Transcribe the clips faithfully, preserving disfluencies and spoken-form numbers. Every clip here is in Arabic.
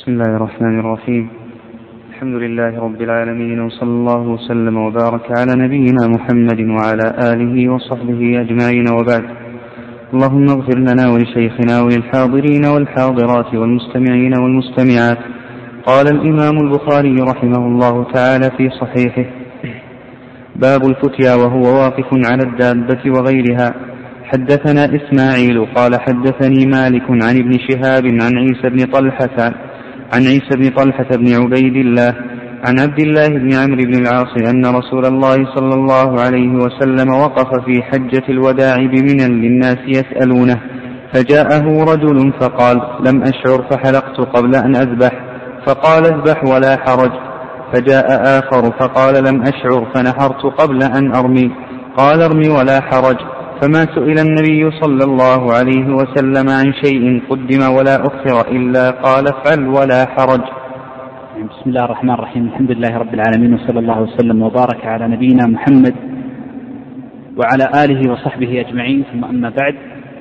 بسم الله الرحمن الرحيم. الحمد لله رب العالمين، وصلى الله وسلم وبارك على نبينا محمد وعلى آله وصحبه أجمعين، وبعد. اللهم اغفر لنا ولشيخنا وللحاضرين والحاضرات والمستمعين والمستمعات. قال الإمام البخاري رحمه الله تعالى في صحيحه: باب الفتيا وهو واقف على الدابة وغيرها. حدثنا إسماعيل قال حدثني مالك عن ابن شهاب عن عيسى بن طلحة عن عيسى بن طلحة بن عبيد الله عن عبد الله بن عمرو بن العاص أن رسول الله صلى الله عليه وسلم وقف في حجة الوداع بمنى للناس يسألونه، فجاءه رجل فقال: لم أشعر فحلقت قبل أن أذبح، فقال: اذبح ولا حرج. فجاء آخر فقال: لم أشعر فنحرت قبل أن أرمي، قال: ارمي ولا حرج. فما سئل النبي صلى الله عليه وسلم عن شيء قدم ولا أخر إلا قال: افعل ولا حرج. بسم الله الرحمن الرحيم. الحمد لله رب العالمين، وصلى الله وسلم وبارك على نبينا محمد وعلى آله وصحبه أجمعين، ثم أما بعد،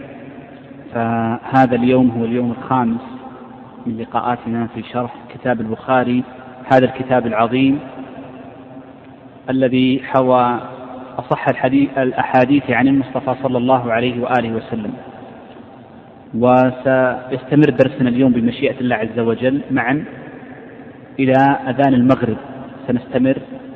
فهذا اليوم هو اليوم الخامس من لقاءاتنا في شرح كتاب البخاري، هذا الكتاب العظيم الذي حوى أصح الأحاديث عن المصطفى صلى الله عليه وآله وسلم. وسيستمر درسنا اليوم بمشيئة الله عز وجل معا إلى أذان المغرب، سنستمر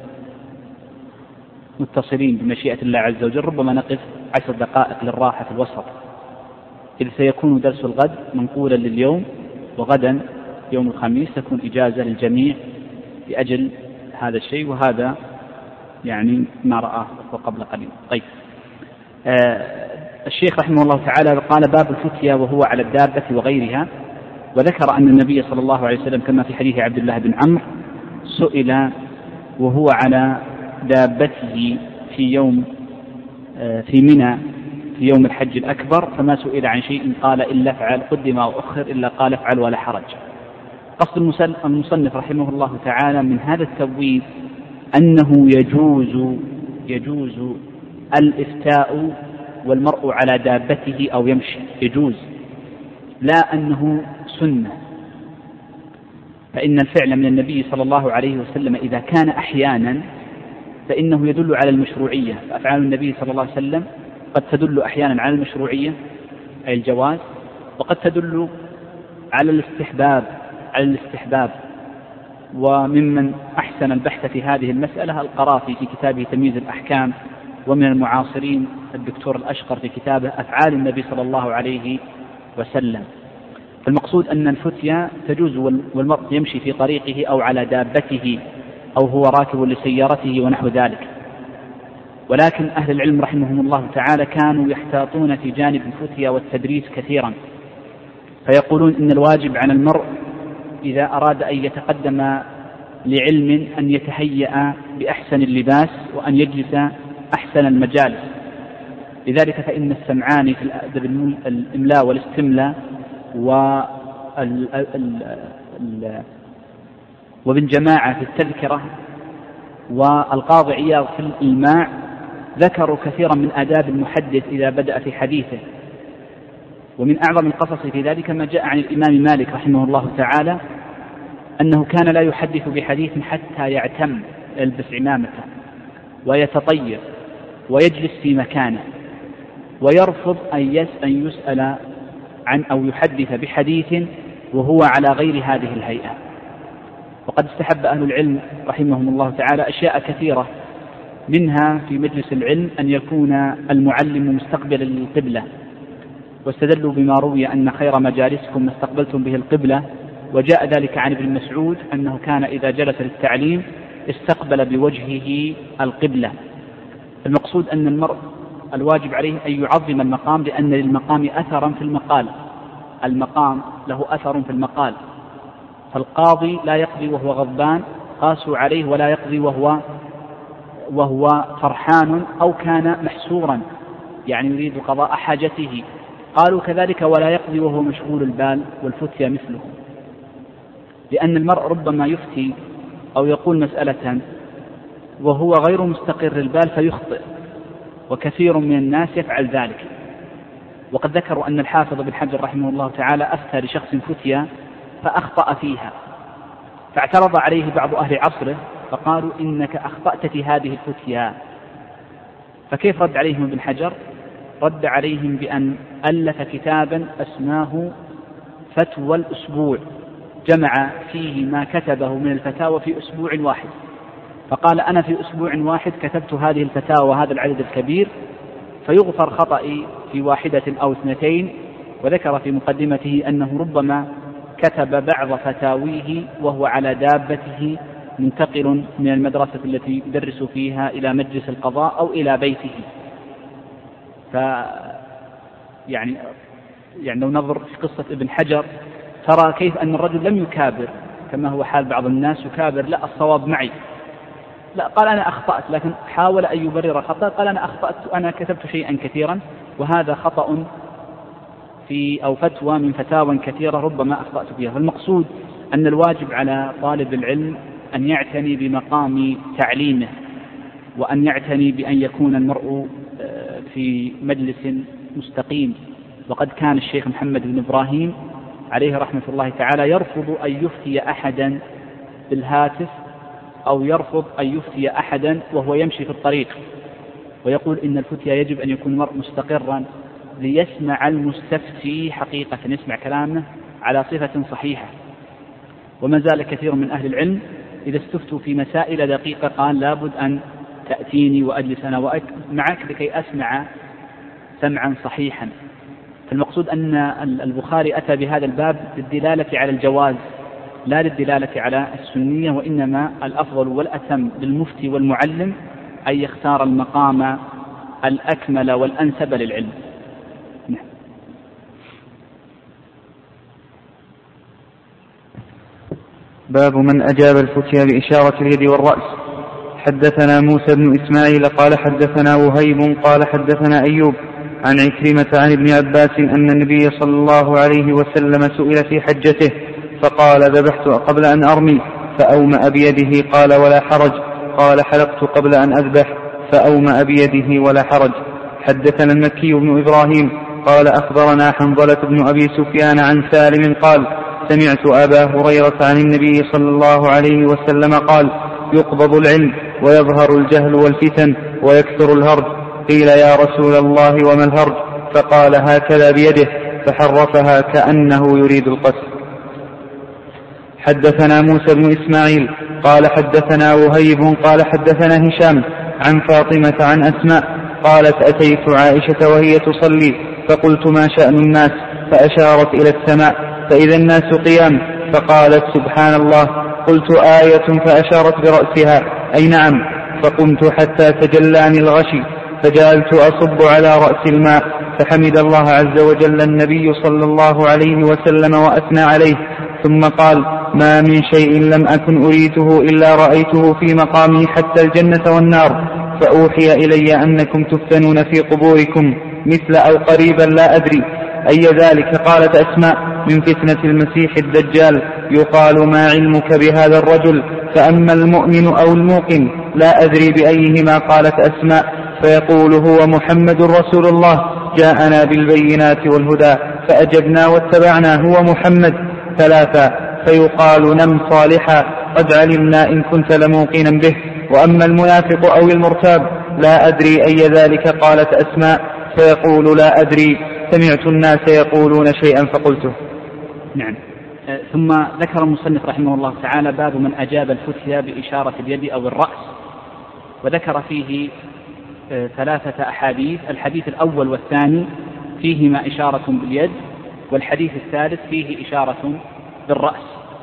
متصلين بمشيئة الله عز وجل، ربما نقف عشر دقائق للراحة في الوسط، إذ سيكون درس الغد منقولا لليوم، وغدا يوم الخميس تكون إجازة للجميع لأجل هذا الشيء، وهذا يعني ما رآه قبل قليل. طيب، آه الشيخ رحمه الله تعالى قال: باب الفتيا وهو على الدابة وغيرها. وذكر أن النبي صلى الله عليه وسلم كما في حديث عبد الله بن عمرو سئل وهو على دابته في يوم آه في منى في يوم الحج الأكبر، فما سئل عن شيء قال إلا افعل، قدم أو أخر إلا قال افعل ولا حرج. قصد المصنف رحمه الله تعالى من هذا التبويب أنه يجوز يجوز الإفتاء والمرء على دابته أو يمشي، يجوز، لا أنه سنة، فإن الفعل من النبي صلى الله عليه وسلم إذا كان أحيانا فإنه يدل على المشروعية. فأفعال النبي صلى الله عليه وسلم قد تدل أحيانا على المشروعية أي الجواز، وقد تدل على الاستحباب على الاستحباب وممن أحسن البحث في هذه المسألة القرافي في كتابه تمييز الأحكام، ومن المعاصرين الدكتور الأشقر في كتابه أفعال النبي صلى الله عليه وسلم. المقصود أن الفتيا تجوز والمرء يمشي في طريقه أو على دابته أو هو راكب لسيارته ونحو ذلك. ولكن أهل العلم رحمهم الله تعالى كانوا يحتاطون في جانب الفتيا والتدريس كثيرا، فيقولون إن الواجب على المرء إذا أراد أن يتقدم لعلم أن يتهيأ بأحسن اللباس وأن يجلس أحسن المجالس. لذلك فإن السمعاني في الأدب الإملاء والاستملاء وابن جماعة في التذكرة والقاضي عياض في الإلماع ذكروا كثيرا من آداب المحدث إذا بدأ في حديثه. ومن أعظم القصص في ذلك ما جاء عن الإمام مالك رحمه الله تعالى أنه كان لا يحدث بحديث حتى يعتم، يلبس عمامته ويتطيب ويجلس في مكانه، ويرفض أن يسأل عن أو يحدث بحديث وهو على غير هذه الهيئة. وقد استحب أهل العلم رحمهم الله تعالى أشياء كثيرة، منها في مجلس العلم أن يكون المعلم مستقبلا للقبلة، واستدلوا بما روي أن خير مجالسكم ما استقبلتم به القبلة، وجاء ذلك عن ابن مسعود أنه كان إذا جلس للتعليم استقبل بوجهه القبلة. المقصود أن المرء الواجب عليه أن يعظم المقام، لأن للمقام أثرا في المقال، المقام له أثر في المقال. فالقاضي لا يقضي وهو غضبان، قاسوا عليه، ولا يقضي وهو وهو فرحان أو كان محسورا يعني يريد قضاء حاجته، قالوا كذلك ولا يقضي وهو مشغول البال، والفتيا مثله. لأن المرء ربما يفتي أو يقول مسألة وهو غير مستقر البال فيخطئ، وكثير من الناس يفعل ذلك. وقد ذكروا أن الحافظ بن حجر رحمه الله تعالى أفتى لشخص فتيا فأخطأ فيها، فاعترض عليه بعض أهل عصره فقالوا إنك أخطأت في هذه الفتيا. فكيف رد عليهم ابن حجر؟ رد عليهم بأن ألف كتابا أسماه فتوى الأسبوع، جمع فيه ما كتبه من الفتاوى في أسبوع واحد، فقال أنا في أسبوع واحد كتبت هذه الفتاوى وهذا العدد الكبير، فيغفر خطئي في واحدة أو اثنتين. وذكر في مقدمته أنه ربما كتب بعض فتاويه وهو على دابته منتقل من المدرسة التي يدرس فيها إلى مجلس القضاء أو إلى بيته. ف يعني يعني لو نظر في قصة ابن حجر ترى كيف أن الرجل لم يكابر كما هو حال بعض الناس، يكابر لا الصواب معي، لا قال أنا أخطأت، لكن حاول أن يبرر خطأ، قال أنا أخطأت أنا كتبت شيئا كثيرا وهذا خطأ في أو فتوى من فتاوى كثيرة ربما أخطأت فيها. فالمقصود أن الواجب على طالب العلم أن يعتني بمقام تعليمه، وأن يعتني بأن يكون المرء في مجلس مستقيم. وقد كان الشيخ محمد بن إبراهيم عليه رحمة الله تعالى يرفض أن يفتي أحدا بالهاتف أو يرفض أن يفتي أحدا وهو يمشي في الطريق، ويقول إن الفتيا يجب أن يكون المرء مستقرا ليسمع المستفتي حقيقة، يسمع كلامه على صفة صحيحة. وما زال كثير من أهل العلم إذا استفتوا في مسائل دقيقة قال لابد أن تأتيني وأجلس أنا معك لكي أسمع سمعا صحيحا. فالمقصود أن البخاري أتى بهذا الباب للدلالة على الجواز لا للدلالة على السنية، وإنما الأفضل والأتم للمفتي والمعلم أن يختار المقام الأكمل والأنسب للعلم. باب من أجاب الفتيا بإشارة اليد والرأس. حدثنا موسى بن إسماعيل قال حدثنا وهيب قال حدثنا أيوب عن عكرمة عن ابن عباس أن النبي صلى الله عليه وسلم سئل في حجته فقال ذبحت قبل أن أرمي فأومأ بيده قال ولا حرج، قال حلقت قبل أن أذبح فأومأ بيده ولا حرج. حدثنا المكي بن إبراهيم قال أخبرنا حنظلة بن أبي سفيان عن سالم قال سمعت أبا هريرة عن النبي صلى الله عليه وسلم قال يقبض العلم ويظهر الجهل والفتن ويكثر الهرج. قيل يا رسول الله وما الهرج؟ فقال هكذا بيده فحرفها كأنه يريد القتل. حدثنا موسى بن إسماعيل قال حدثنا وهيب قال حدثنا هشام عن فاطمة عن أسماء قالت أتيت عائشة وهي تصلي فقلت ما شأن الناس؟ فأشارت إلى السماء فإذا الناس قيام، فقالت سبحان الله. قلت آية؟ فأشارت برأسها أي نعم. فقمت حتى تجلاني الغشي فجعلت أصب على رأس الماء، فحمد الله عز وجل النبي صلى الله عليه وسلم وأثنى عليه، ثم قال ما من شيء لم أكن أريته إلا رأيته في مقامي حتى الجنة والنار، فأوحي إلي أنكم تفتنون في قبوركم مثل أو قريبا لا أدري أي ذلك. قالت أسماء من فتنة المسيح الدجال يقال ما علمك بهذا الرجل؟ فأما المؤمن أو الموقن لا أدري بأيهما. قالت أسماء فيقول هو محمد رسول الله جاءنا بالبينات والهدى فأجبنا واتبعنا هو محمد. ثلاثة فيقال نم صالحا قد علمنا إن كنت لموقنا به. وأما المنافق أو المرتاب لا أدري أي ذلك. قالت أسماء فيقول لا أدري سمعت الناس يقولون شيئا فقلته. نعم. ثم ذكر المصنف رحمه الله تعالى باب من أجاب الفتيا بإشارة اليد أو الرأس، وذكر فيه ثلاثة أحاديث. الحديث الأول والثاني فيهما إشارة باليد، والحديث الثالث فيه إشارة بالرأس.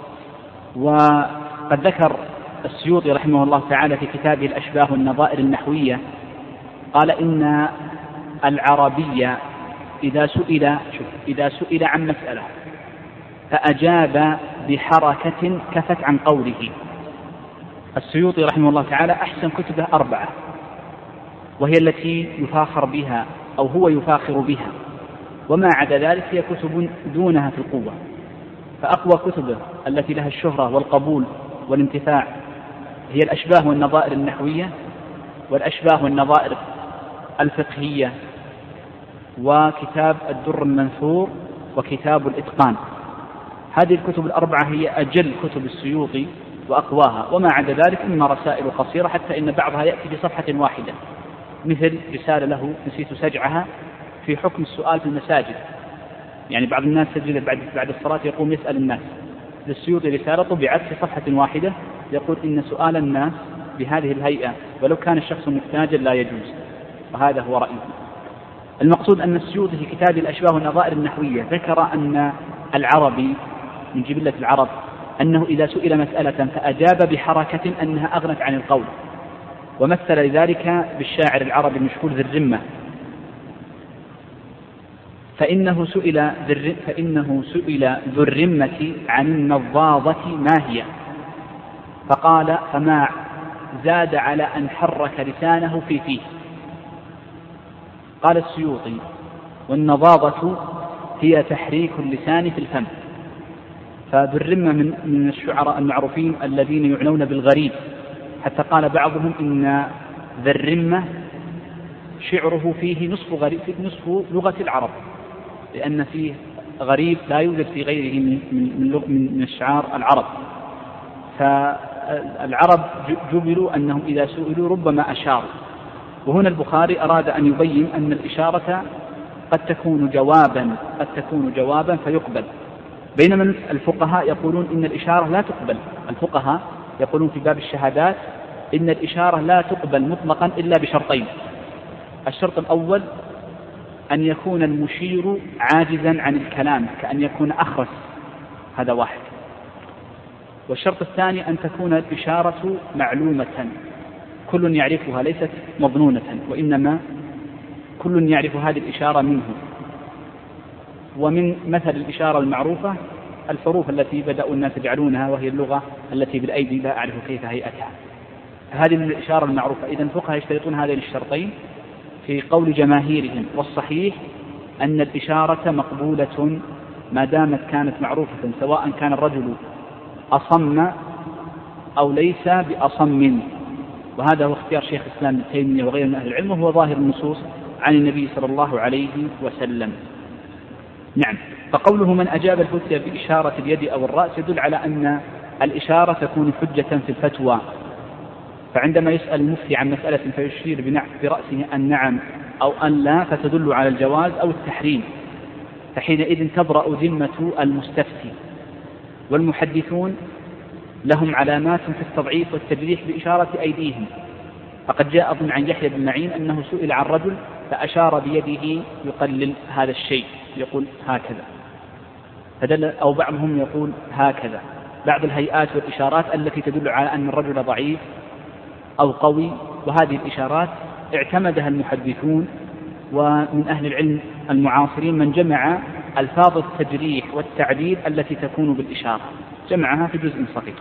وقد ذكر السيوطي رحمه الله تعالى في كتابه الأشباه والنظائر النحوية قال إن العربية إذا سئل إذا سئل عن مسألة فأجاب بحركة كفت عن قوله. السيوطي رحمه الله تعالى أحسن كتبه أربعة، وهي التي يفاخر بها أو هو يفاخر بها، وما عدا ذلك هي كتب دونها في القوة. فأقوى كتبه التي لها الشهرة والقبول والانتفاع هي الأشباه والنظائر النحوية، والأشباه والنظائر الفقهية، وكتاب الدر المنثور، وكتاب الإتقان. هذه الكتب الأربعة هي أجل كتب السيوطي وأقواها، وما عدا ذلك إما رسائل قصيرة، حتى إن بعضها يأتي في صفحة واحدة، مثل رسالة له نسيت سجعها في حكم السؤال في المساجد. يعني بعض الناس سجل بعد بعد الصلاة يقوم يسأل الناس، للسيوطي رسالة طبعت في صفحة واحدة يقول إن سؤال الناس بهذه الهيئة ولو كان الشخص محتاجا لا يجوز، وهذا هو رأيه. المقصود أن السيوطي في كتاب الأشباه والنظائر النحوية ذكر أن العربي من جبلة العرب أنه إذا سئل مسألة فأجاب بحركة أنها أغنت عن القول، ومثل لذلك بالشاعر العربي المشهور ذي الرمة، فإنه سئل فإنه سئل ذو الرمة عن النضاضة ما هي، فقال فما زاد على أن حرك لسانه في فيه. قال السيوطي والنضاضة هي تحريك اللسان في الفم. فذو الرمة من من الشعراء المعروفين الذين يعنون بالغريب، حتى قال بعضهم إن ذا الرمة شعره فيه نصف غريب نصف لغة العرب، لأن فيه غريب لا يوجد في غيره من من من الشعار العرب. فالعرب جبلوا أنهم إذا سئلوا ربما أشاروا، وهنا البخاري أراد أن يبين أن الإشارة قد تكون جوابا قد تكون جوابا فيقبل، بينما الفقهاء يقولون إن الإشارة لا تقبل. الفقهاء يقولون في باب الشهادات إن الإشارة لا تقبل مطلقا إلا بشرطين. الشرط الأول أن يكون المشير عاجزا عن الكلام، كأن يكون أخرس، هذا واحد. والشرط الثاني أن تكون الإشارة معلومة كل يعرفها، ليست مظنونة، وإنما كل يعرف هذه الإشارة منه. ومن مثل الإشارة المعروفة الحروف التي بدأوا الناس يجعلونها، وهي اللغة التي بالأيدي لا أعرف كيف هيئتها، هذه من الإشارة المعروفة. إذن الفقهاء يشترطون هذين الشرطين في قول جماهيرهم، والصحيح أن الإشارة مقبولة ما دامت كانت معروفة، سواء كان الرجل أصم أو ليس بأصم، وهذا هو اختيار شيخ الإسلام ابن تيمية وغيره من أهل العلم، وهو ظاهر النصوص عن النبي صلى الله عليه وسلم. نعم. فقوله من أجاب الفتية بإشارة اليد أو الرأس يدل على أن الإشارة تكون حجة في الفتوى، فعندما يسأل المفتي عن مسألة فيشير برأسه أن نعم أو أن لا فتدل على الجواز أو التحريم، فحينئذ تبرأ ذمة المستفتي. والمحدثون لهم علامات في التضعيف والتجريح بإشارة أيديهم، فقد جاء أظن عن يحيى بن معين أنه سئل عن رجل فأشار بيده يقلل هذا الشيء، يقول هكذا، فدل أو بعضهم يقول هكذا. بعض الهيئات والإشارات التي تدل على أن الرجل ضعيف أو قوي، وهذه الإشارات اعتمدها المحدثون، ومن أهل العلم المعاصرين من جمع ألفاظ التجريح والتعديل التي تكون بالإشارة، جمعها في جزء صغير.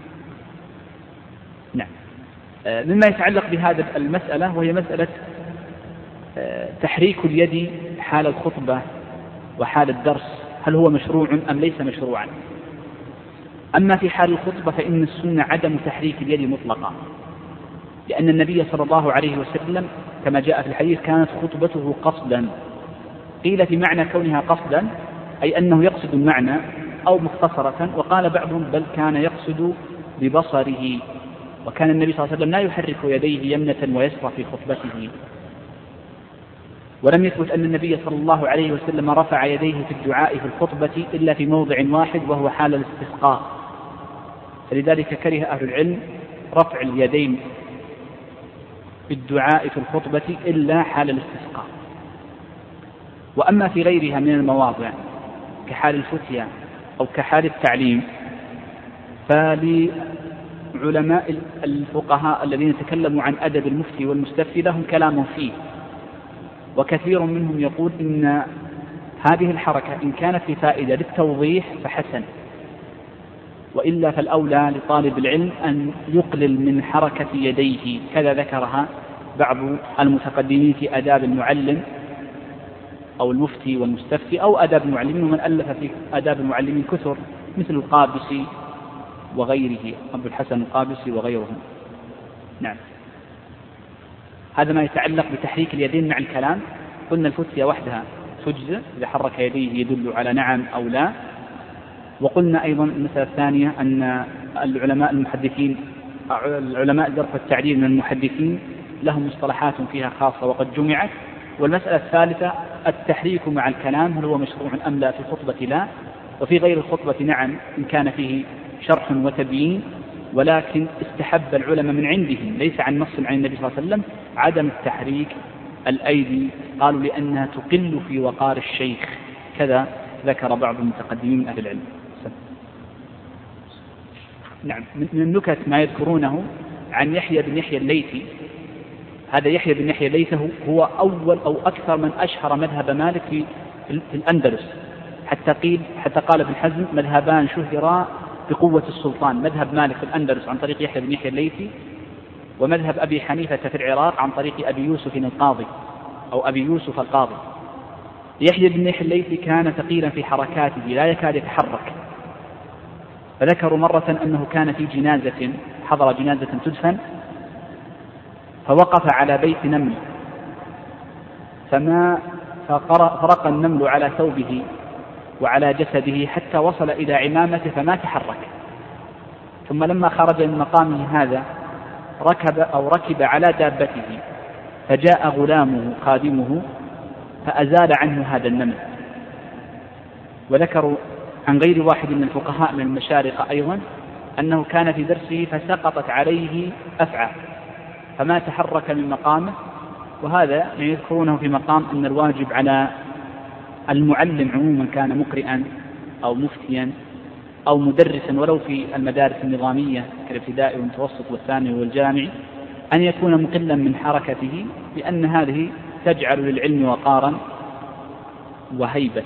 نعم. مما يتعلق بهذا المسألة وهي مسألة تحريك اليد حال الخطبة وحال الدرس، هل هو مشروع أم ليس مشروعا؟ أما في حال الخطبة فإن السنة عدم تحريك اليد مطلقا، لأن النبي صلى الله عليه وسلم كما جاء في الحديث كانت خطبته قصدا. قيل في معنى كونها قصدا أي أنه يقصد المعنى أو مختصرة، وقال بعضهم بل كان يقصد ببصره، وكان النبي صلى الله عليه وسلم لا يحرك يديه يمنة ويسرى في خطبته. ولم يثبت أن النبي صلى الله عليه وسلم رفع يديه في الدعاء في الخطبة إلا في موضع واحد وهو حال الاستسقاء، فلذلك كره أهل العلم رفع اليدين في الدعاء في الخطبة إلا حال الاستسقاء. وأما في غيرها من المواضع كحال الفتية أو كحال التعليم فلعلماء الفقهاء الذين تكلموا عن أدب المفتي والمستفتي لهم كلام فيه، وكثير منهم يقول إن هذه الحركة إن كانت لفائدة للتوضيح فحسن، وإلا فالأولى لطالب العلم أن يقلل من حركة يديه، كذا ذكرها بعض المتقدمين في آداب المعلم أو المفتي والمستفتي أو آداب المعلمين، ومن ألف في آداب المعلمين كثر مثل القابسي وغيره، أبو الحسن القابسي وغيرهم. نعم. هذا ما يتعلق بتحريك اليدين مع الكلام. قلنا الفتية وحدها تجزئ، إذا حرك يديه يدل على نعم أو لا. وقلنا أيضا المسألة الثانية أن العلماء المحدثين العلماء الجرح والتعديل من المحدثين لهم مصطلحات فيها خاصة وقد جمعت. والمسألة الثالثة التحريك مع الكلام، هل هو مشروع أم لا؟ في الخطبة لا، وفي غير الخطبة نعم إن كان فيه شرح وتبيين، ولكن استحب العلماء من عندهم ليس عن نص عن النبي صلى الله عليه وسلم عدم التحريك الأيدي، قالوا لأنها تقل في وقار الشيخ، كذا ذكر بعض المتقدمين من أهل العلم. نعم. من النكت ما يذكرونه عن يحيى بن يحيى الليثي، هذا يحيى بن يحيى الليثي هو أول أو أكثر من أشهر مذهب مالك في في الأندلس، حتى قيل حتى قال ابن حزم مذهبان شهرا بقوة السلطان، مذهب مالك في الأندلس عن طريق يحيى بن يحيى الليثي، ومذهب أبي حنيفة في العراق عن طريق أبي يوسف القاضي أو أبي يوسف القاضي. يحيى بن يحيى الليثي كان ثقيلا في حركاته لا يكاد يتحرك، فذكروا مرة أنه كان في جنازة، حضر جنازة تدفن، فوقف على بيت نمل فما فرق النمل على ثوبه وعلى جسده حتى وصل إلى عمامته فما تحرك، ثم لما خرج من مقامه هذا ركب أو ركب على دابته، فجاء غلامه خادمه فأزال عنه هذا النمل. وذكروا عن غير واحد من الفقهاء من المشارقة أيضا أنه كان في درسه فسقطت عليه أفعى فما تحرك من مقامه، وهذا يذكرونه في مقام أن الواجب على المعلم عموما كان مقرئا أو مفتيا أو مدرسا ولو في المدارس النظامية كالابتدائي والمتوسط والثانوي والجامعي أن يكون مقلا من حركته، لأن هذه تجعل للعلم وقارا وهيبة.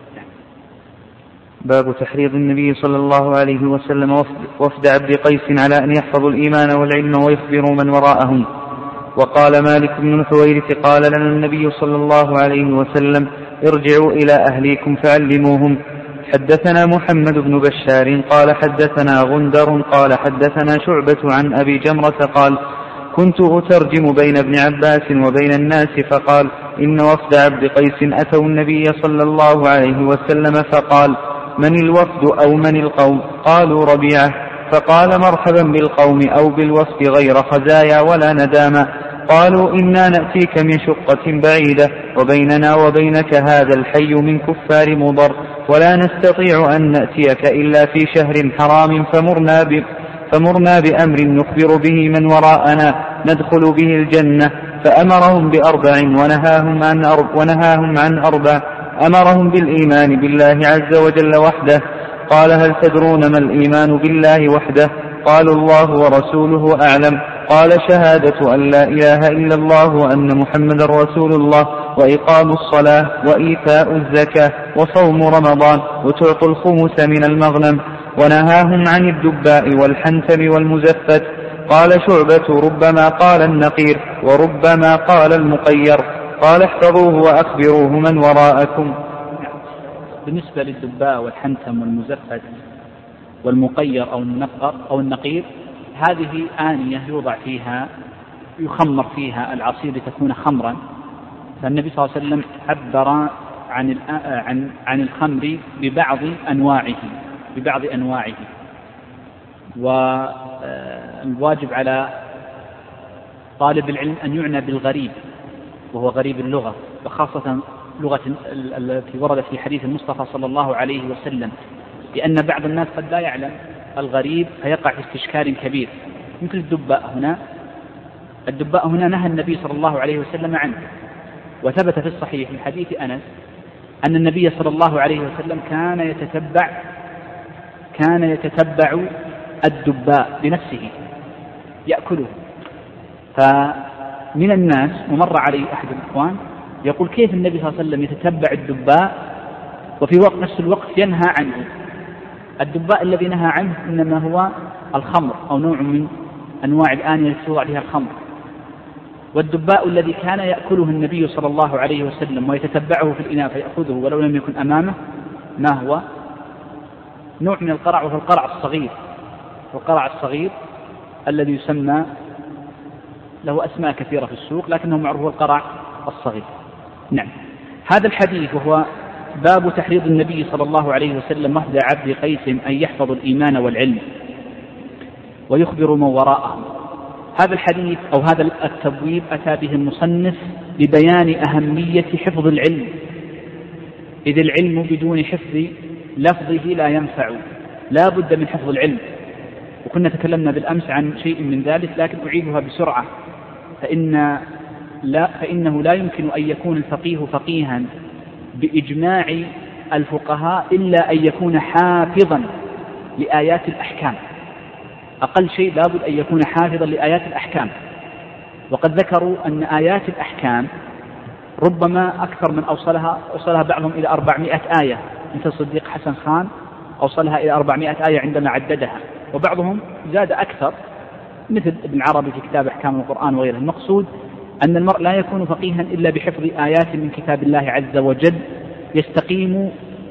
باب تحريض النبي صلى الله عليه وسلم وفد عبد قيس على أن يحفظوا الإيمان والعلم ويخبروا من وراءهم. وقال مالك بن الحويرث قال لنا النبي صلى الله عليه وسلم ارجعوا إلى أهليكم فعلموهم. حدثنا محمد بن بشار قال حدثنا غندر قال حدثنا شعبة عن أبي جمرة قال كنت أترجم بين ابن عباس وبين الناس فقال إن وفد عبد قيس أتوا النبي صلى الله عليه وسلم فقال من الوفد أو من القوم؟ قالوا ربيعة. فقال مرحبا بالقوم أو بالوفد غير خزايا ولا ندامة. قالوا إنا نأتيك من شقة بعيدة وبيننا وبينك هذا الحي من كفار مضر، ولا نستطيع أن نأتيك إلا في شهر حرام، فمرنا, ب... فمرنا بأمر نخبر به من وراءنا ندخل به الجنة. فأمرهم بأربع ونهاهم عن, أرب... ونهاهم عن أربع. أمرهم بالإيمان بالله عز وجل وحده. قال هل تدرون ما الإيمان بالله وحده؟ قالوا الله ورسوله أعلم. قال شهادة أن لا إله إلا الله وأن محمد رسول الله وإقام الصلاة وإيتاء الزكاة وصوم رمضان وتعطوا الخمس من المغنم. ونهاهم عن الدباء والحنتم والمزفت. قال شعبة ربما قال النقير وربما قال المقير. قال احفظوه وأخبروه من وراءكم. بالنسبة للدباء والحنتم والمزفت والمقير أو المنقر أو النقير، هذه آنية يوضع فيها يخمر فيها العصير لتكون خمرا، فالنبي صلى الله عليه وسلم عبر عن عن عن الخمر ببعض أنواعه ببعض أنواعه والواجب على طالب العلم أن يعنى بالغريب وهو غريب اللغة، وخاصة لغة التي وردت في حديث المصطفى صلى الله عليه وسلم، لأن بعض الناس قد لا يعلم الغريب فيقع في استشكال كبير. مثل الدباء هنا، الدباء هنا نهى النبي صلى الله عليه وسلم عنه، وثبت في الصحيح من حديث أنس أن النبي صلى الله عليه وسلم كان يتتبع كان يتتبع الدباء بنفسه يأكله. فمن الناس ومر عليه أحد الإخوان يقول كيف النبي صلى الله عليه وسلم يتتبع الدباء وفي وقت نفس الوقت ينهى عنه؟ الدباء الذي نهى عنه إنما هو الخمر أو نوع من أنواع الآنية التي توضع فيها الخمر، والدباء الذي كان يأكله النبي صلى الله عليه وسلم ويتتبعه في الإناء فيأخذه ولو لم يكن أمامه ما هو؟ نوع من القرع، وهو القرع الصغير، القرع الصغير الذي يسمى له أسماء كثيرة في السوق لكنه معروف القرع الصغير. نعم. هذا الحديث وهو باب تحريض النبي صلى الله عليه وسلم وحد عبد قيس أن يحفظ الإيمان والعلم ويخبر من وراءه. هذا الحديث أو هذا التبويب أتى به المصنف لبيان أهمية حفظ العلم، إذ العلم بدون حفظ لفظه لا ينفع، لا بد من حفظ العلم. وكنا تكلمنا بالأمس عن شيء من ذلك، لكن أعيدها بسرعة. فإن لا فإنه لا يمكن أن يكون الفقيه فقيها بإجماع الفقهاء إلا أن يكون حافظا لآيات الأحكام، أقل شيء لابد أن يكون حافظا لآيات الأحكام. وقد ذكروا أن آيات الأحكام ربما أكثر من أوصلها أوصلها بعضهم إلى أربعمائة آية، مثل الصديق حسن خان أوصلها إلى أربعمائة آية عندما عددها، وبعضهم زاد أكثر مثل ابن عربي في كتاب أحكام القرآن وغيره. المقصود أن المرء لا يكون فقيها إلا بحفظ آيات من كتاب الله عز وجل يستقيم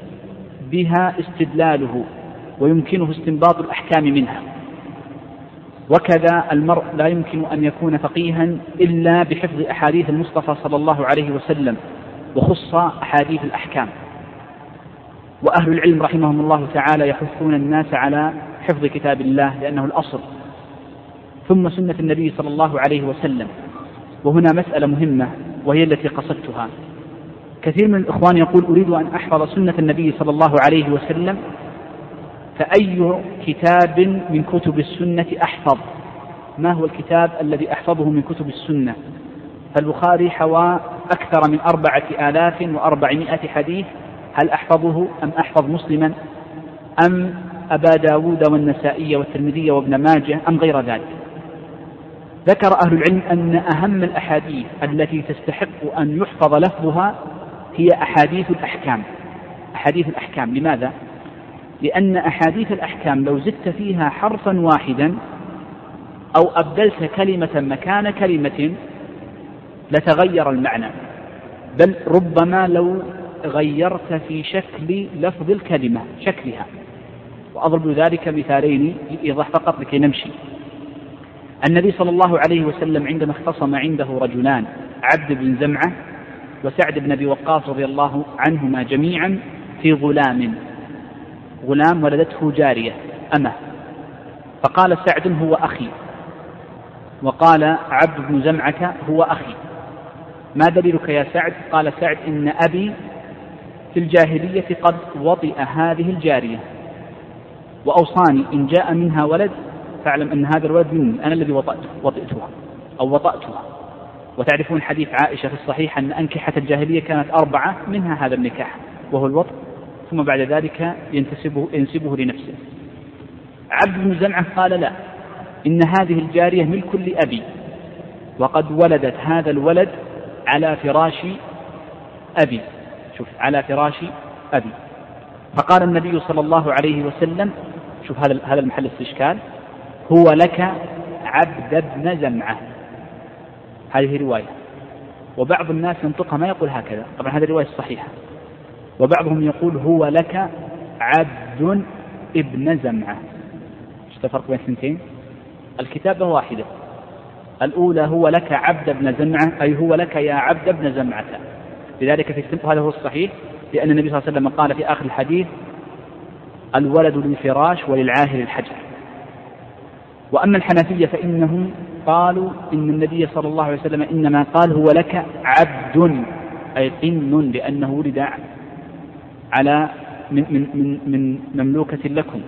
بها استدلاله ويمكنه استنباط الأحكام منها. وكذا المرء لا يمكن أن يكون فقيها إلا بحفظ أحاديث المصطفى صلى الله عليه وسلم، وخص أحاديث الأحكام. وأهل العلم رحمهم الله تعالى يحثون الناس على حفظ كتاب الله لأنه الأصل، ثم سنة النبي صلى الله عليه وسلم. وهنا مسألة مهمة وهي التي قصدتها. كثير من الإخوان يقول أريد أن أحفظ سنة النبي صلى الله عليه وسلم، فأي كتاب من كتب السنة أحفظ؟ ما هو الكتاب الذي أحفظه من كتب السنة؟ فالبخاري حوى أكثر من أربعة آلاف وأربعمائة حديث، هل أحفظه أم أحفظ مسلما أم أبا داود والنسائي والترمذي وابن ماجه أم غير ذلك؟ ذكر أهل العلم أن أهم الأحاديث التي تستحق أن يحفظ لفظها هي أحاديث الأحكام. أحاديث الأحكام لماذا؟ لأن أحاديث الأحكام لو زدت فيها حرفا واحدا أو أبدلت كلمة مكان كلمة لتغير المعنى، بل ربما لو غيرت في شكل لفظ الكلمة شكلها. وأضرب ذلك مثالين لإيضاح فقط لكي نمشي. النبي صلى الله عليه وسلم عندما اختصم عنده رجلان، عبد بن زمعة وسعد بن أبي وقاص رضي الله عنهما جميعا، في غلام غلام ولدته جارية أمه، فقال سعد هو أخي، وقال عبد بن زمعة هو أخي، ما دليلك يا سعد؟ قال سعد إن أبي في الجاهلية قد وطئ هذه الجارية وأوصاني إن جاء منها ولد فاعلم أن هذا الولد مني، أنا الذي وطأته وطئتها أو وطأتها. وتعرفون حديث عائشة في الصحيح أن أنكحة الجاهلية كانت أربعة، منها هذا النكاح وهو الوطء، ثم بعد ذلك ينتسبه, ينسبه لنفسه. عبد بن زمعة قال لا، إن هذه الجارية ملك لأبي وقد ولدت هذا الولد على فراش أبي، شوف على فراش أبي. فقال النبي صلى الله عليه وسلم، شوف هذا هذا المحل استشكال، هو لك عبد بن زمعة. هذه رواية، وبعض الناس ينطقها ما يقول هكذا، طبعا هذه الرواية الصحيحة، وبعضهم يقول هو لك عبد ابن زمعة. ايش الفرق بين الثنتين؟ الكتابة واحدة، الأولى هو لك عبد بن زمعة أي هو لك يا عبد بن زمعة، لذلك في السنة هذا هو الصحيح، لأن النبي صلى الله عليه وسلم قال في آخر الحديث الولد للفراش وللعاهر الحجر. وأما الحنفية فإنهم قالوا إن النبي صلى الله عليه وسلم إنما قال هو لك عبد أي قن، لأنه ولد على من, من, من, من مملوكة لكم،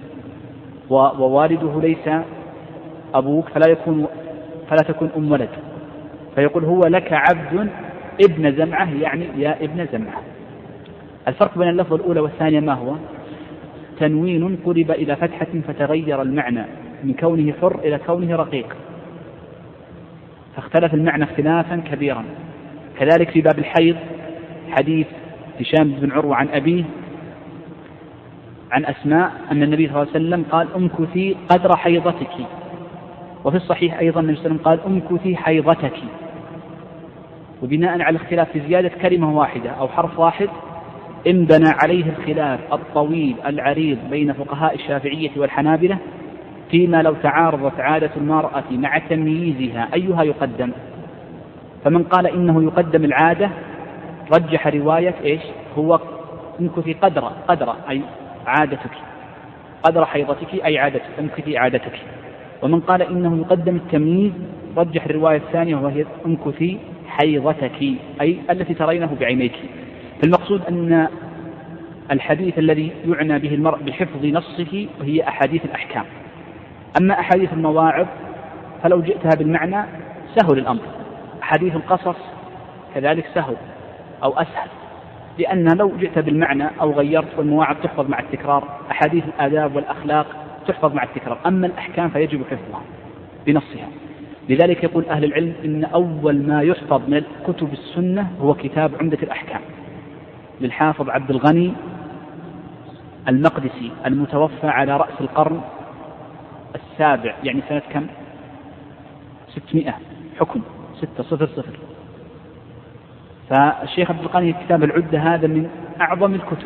ووالده ليس أبوك فلا يكون فلا تكون أم ولد، فيقول هو لك عبد ابن زمعة يعني يا ابن زمعة. الفرق بين اللفظ الأولى والثانية ما هو؟ تنوين قلب إلى فتحة فتغير المعنى من كونه حر إلى كونه رقيق، فاختلف المعنى اختلافا كبيرا. كذلك في باب الحيض حديث هشام بن عروة عن أبيه عن أسماء أن النبي صلى الله عليه وسلم قال أمكثي قدر حيضتك، وفي الصحيح أيضا النبي صلى الله عليه وسلم قال أمكثي حيضتك. وبناء على الاختلاف في زيادة كلمة واحدة أو حرف واحد انبنى عليه الخلاف الطويل العريض بين فقهاء الشافعية والحنابلة فيما لو تعارضت عادة المرأة مع تمييزها أيها يقدم. فمن قال إنه يقدم العادة رجح رواية إيش؟ هو امكثي قدر قدر أي عادتك، قدر حيضتك أي عادتك، امكثي عادتك. ومن قال إنه يقدم التمييز رجح الرواية الثانية وهي امكثي حيضتك أي التي ترينه بعينيك. فالمقصود أن الحديث الذي يعنى به المرء بحفظ نصه هي أحاديث الأحكام. أما أحاديث المواعظ فلو جئتها بالمعنى سهل الأمر، أحاديث القصص كذلك سهل أو أسهل، لأن لو جئت بالمعنى أو غيرت والمواعظ تحفظ مع التكرار، أحاديث الآداب والأخلاق تحفظ مع التكرار، أما الأحكام فيجب حفظها بنصها. لذلك يقول أهل العلم إن أول ما يحفظ من كتب السنة هو كتاب عمدة الأحكام للحافظ عبد الغني المقدسي المتوفى على رأس القرن السابع، يعني سنة كم؟ ستمائة حكم ستة صفر صفر. فالشيخ عبد الغني كتاب العدة هذا من أعظم الكتب،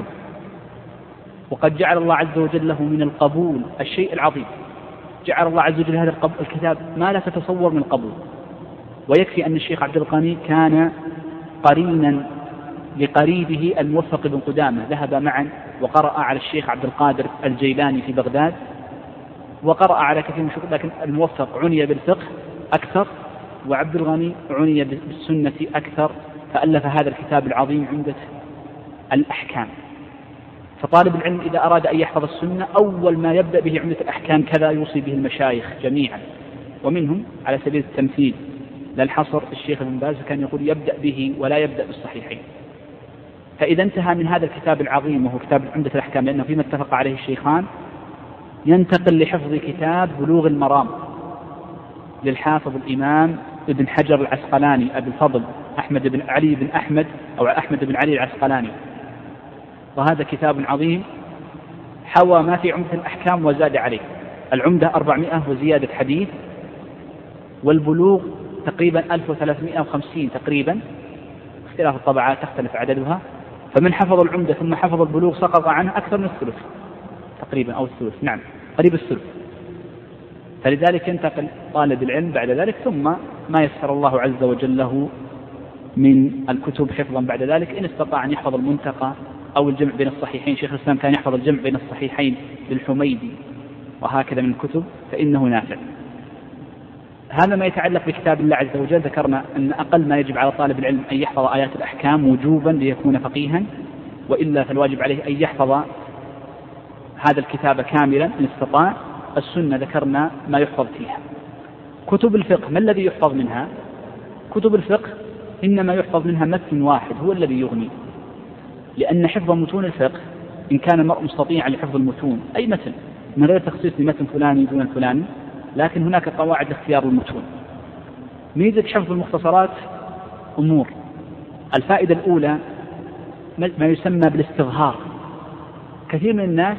وقد جعل الله عز وجل له من القبول الشيء العظيم. جعل الله عز وجل هذا الكتاب ما لا تتصور من القبول. ويكفي أن الشيخ عبد الغني كان قرينا لقريبه الموفق بن قدامة، ذهب معا وقرأ على الشيخ عبد القادر الجيلاني في بغداد، وقرأ على كثير من الشيوخ، لكن الموفق عني بالفقه أكثر وعبد الغني عني بالسنة أكثر، فألف هذا الكتاب العظيم عمدة الأحكام. فطالب العلم إذا أراد أن يحفظ السنة أول ما يبدأ به عمدة الأحكام، كذا يوصي به المشايخ جميعا، ومنهم على سبيل التمثيل لا الحصر الشيخ ابن باز كان يقول يبدأ به ولا يبدأ بالصحيحين. فإذا انتهى من هذا الكتاب العظيم وهو كتاب عمدة الأحكام، لأنه فيما اتفق عليه الشيخان، ينتقل لحفظ كتاب بلوغ المرام للحافظ الإمام ابن حجر العسقلاني أبي الفضل أحمد بن علي بن أحمد أو أحمد بن علي العسقلاني. وهذا كتاب عظيم حوى ما في عمدة الأحكام وزاد عليه. العمدة أربعمائة وزيادة حديث، والبلوغ تقريبا ألف وثلاثمائة وخمسين تقريبا، اختلاف الطبعات تختلف عددها. فمن حفظ العمدة ثم حفظ البلوغ سقط عنه أكثر من الثلث تقريبا أو الثلث، نعم قريب الثلث. فلذلك ينتقل طالب العلم بعد ذلك ثم ما يسر الله عز وجل له من الكتب حفظا بعد ذلك، إن استطاع أن يحفظ المنتقى أو الجمع بين الصحيحين. شيخ الإسلام كان يحفظ الجمع بين الصحيحين للحميدي وهكذا من الكتب، فإنه نافع. هذا ما يتعلق بكتاب الله عز وجل. ذكرنا أن أقل ما يجب على طالب العلم أن يحفظ آيات الأحكام وجوبا ليكون فقيها، وإلا فالواجب عليه أن يحفظ هذا الكتاب كاملا إن استطاع. السنة ذكرنا ما يحفظ فيها. كتب الفقه ما الذي يحفظ منها؟ كتب الفقه إنما يحفظ منها متن واحد هو الذي يغني، لأن حفظ متون الفقه إن كان المرء مستطيعا لحفظ المتون أي متن من غير تخصيص لمتن فلاني دون الفلاني، لكن هناك قواعد لاختيار المتون. ميزة حفظ المختصرات أمور. الفائدة الأولى ما يسمى بالاستظهار. كثير من الناس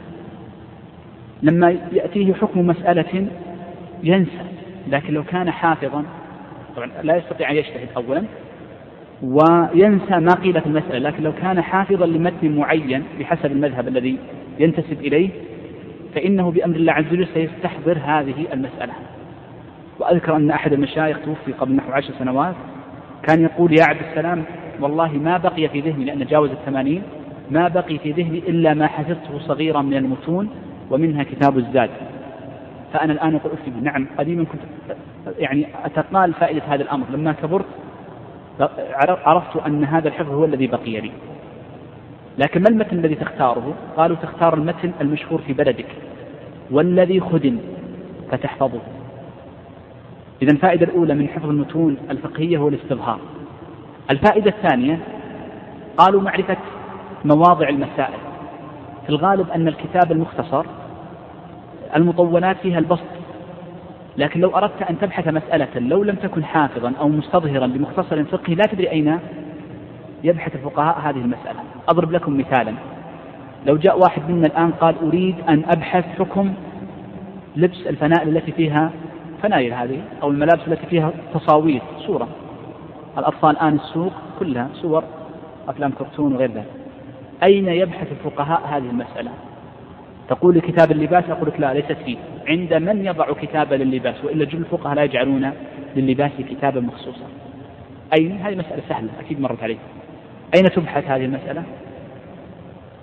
لما يأتيه حكم مسألة ينسى، لكن لو كان حافظا طبعا لا يستطيع أن يجتهد أولا وينسى ما قيل في المسألة، لكن لو كان حافظا لمتن معين بحسب المذهب الذي ينتسب إليه فإنه بأمر الله عز وجل سيستحضر هذه المسألة. وأذكر أن أحد المشايخ توفي قبل نحو عشر سنوات كان يقول يا عبد السلام والله ما بقي في ذهني، لأن جاوز الثمانين، ما بقي في ذهني إلا ما حفظته صغيرا من المتون ومنها كتاب الزاد. فأنا الآن أقول أفتي نعم قديما كنت يعني أتقال فائدة هذا الأمر، لما كبرت عرفت أن هذا الحفظ هو الذي بقي لي. لكن ما المتن الذي تختاره؟ قالوا تختار المتن المشهور في بلدك والذي خدم فتحفظه. إذن الفائدة الأولى من حفظ المتون الفقهية هو الاستظهار. الفائدة الثانية قالوا معرفة مواضع المسائل. في الغالب أن الكتاب المختصر المطولات فيها البسط، لكن لو أردت أن تبحث مسألة لو لم تكن حافظا أو مستظهرا بمختصر فقهي لا تدري أين يبحث الفقهاء هذه المسألة. أضرب لكم مثالا. لو جاء واحد منا الآن قال أريد أن أبحث حكم لبس الفنائل التي فيها فنائل هذه أو الملابس التي فيها تصاوير صورة، الأطفال الآن السوق كلها صور أفلام كرتون وغير ذلك، أين يبحث الفقهاء هذه المسألة؟ تقول لي كتاب اللباس، أقول لك لا ليست فيه، عند من يضع كتابا لللباس، وإلا جل الفقهاء لا يجعلون لللباس كتابا مخصوصا. أين؟ هذه مسألة سهلة أكيد مرت عليك. أين تبحث هذه المسألة؟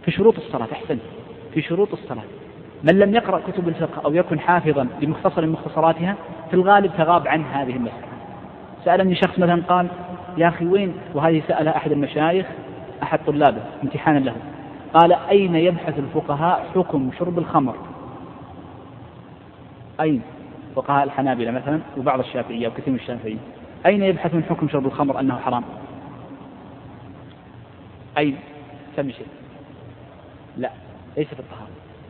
في شروط الصلاة، أحسن، في شروط الصلاة. من لم يقرأ كتب الفقه أو يكن حافظا لمختصر مختصراتها في الغالب تغاب عن هذه المسألة. سألني شخص مثلا قال يا أخي وين، وهذه سأل أحد المشايخ أحد طلابه امتحانا له، قال أين يبحث الفقهاء حكم شرب الخمر؟ أين؟ فقهاء الحنابلة مثلا وبعض الشافعية وكثير من الشافعيين، أين يبحثون حكم شرب الخمر أنه حرام؟ أين؟ سمي شيء. لا، ليس في الطهارة.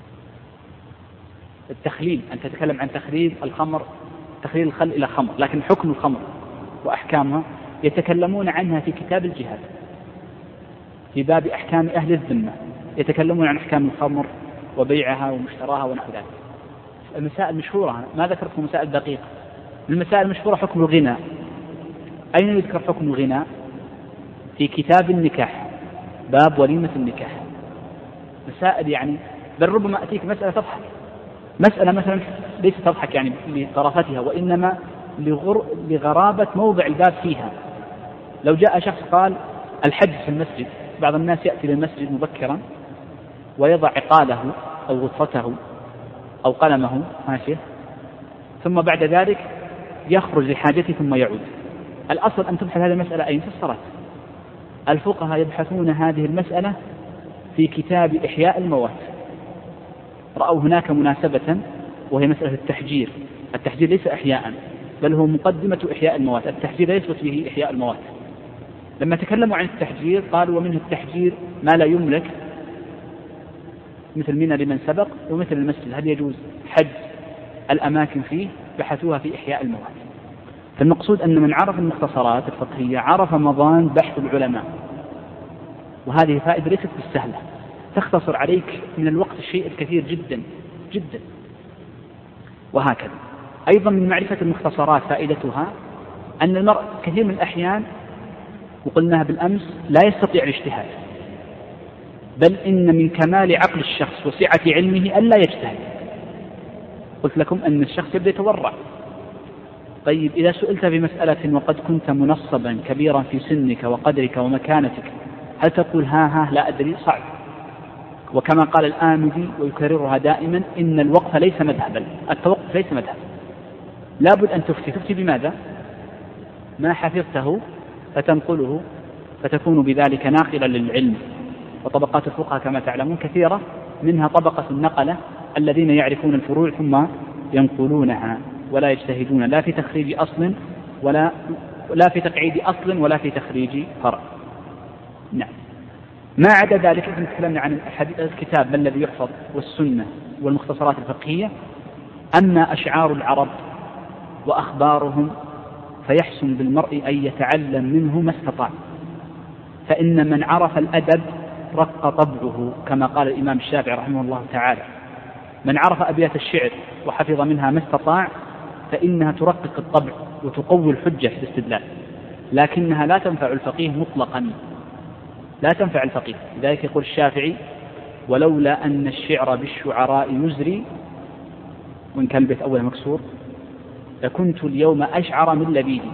التخليل، أن تتكلم عن تخليل الخمر، تخليل الخل إلى خمر، لكن حكم الخمر وأحكامها يتكلمون عنها في كتاب الجهاد في باب أحكام أهل الذمة، يتكلمون عن أحكام الخمر وبيعها ومشتراها ونحو ذلك. المسائل مشهورة، ما ذكرتكم مسائل دقيقة. المسائل المشهورة حكم الغناء، أين يذكر حكم الغناء؟ في كتاب النكاح، باب وليمة النكاح. مسائل يعني بل ربما أتيك مسألة تضحك، مسألة مثلا ليس تضحك يعني لطرفتها، وإنما لغر... لغرابة موضع الباب فيها. لو جاء شخص قال الحج في المسجد، بعض الناس يأتي للمسجد مبكرا ويضع عقاله أو غطرته أو قلمه ماشي، ثم بعد ذلك يخرج لحاجته ثم يعود. الأصل أن تبحث هذه المسألة أين؟ في الصلاة. الفقهاء يبحثون هذه المسألة في كتاب إحياء الموات، رأوا هناك مناسبة وهي مسألة التحجير. التحجير ليس إحياء بل هو مقدمة إحياء الموات، التحجير لا يثبت به إحياء الموات. لما تكلموا عن التحجير قالوا ومنه التحجير ما لا يملك مثل منى لمن سبق ومثل المسجد، هل يجوز حج الأماكن فيه؟ بحثوها في إحياء الموات. فالمقصود أن من عرف المختصرات الفقهية عرف مضان بحث العلماء، وهذه فائدة ليست بالسهلة، تختصر عليك من الوقت الشيء الكثير جدا جدا. وهكذا أيضا من معرفة المختصرات فائدتها أن المرء كثير من الأحيان، وقلناها بالأمس، لا يستطيع الاجتهاد، بل إن من كمال عقل الشخص وسعة علمه ألا يجتهد. قلت لكم أن الشخص يبدأ يتورع. طيب إذا سئلت في مسألة وقد كنت منصبا كبيرا في سنك وقدرك ومكانتك، هل تقول ها ها لا أدري؟ صعب. وكما قال الآمدي ويكررها دائما، إن الوقف ليس مذهبا، التوقف ليس مذهب، لابد أن تفتي. تفتي بماذا؟ ما حفظته فتنقله، فتكون بذلك ناقلا للعلم. وطبقات الفقهاء كما تعلمون كثيرة، منها طبقة النقلة الذين يعرفون الفروع ثم ينقلونها ولا يجتهدون لا في تخريج أصل ولا لا في تقعيد أصل ولا في تخريج فرع. نعم. ما عدا ذلك إذا تكلمنا عن الكتاب ما الذي يحفظ والسنة والمختصرات الفقهية، أما أشعار العرب وأخبارهم فيحسن بالمرء أن يتعلم منه ما استطاع، فإن من عرف الأدب رق طبعه، كما قال الإمام الشافعي رحمه الله تعالى: من عرف أبيات الشعر وحفظ منها ما استطاع فإنها ترقق الطبع وتقوي الحجة في الاستدلال، لكنها لا تنفع الفقيه مطلقا، لا تنفع الفقيه. لذلك يقول الشافعي: ولولا أن الشعر بالشعراء يزري، وإن كان البيت أول مكسور، لكنت اليوم أشعر من لبيدي.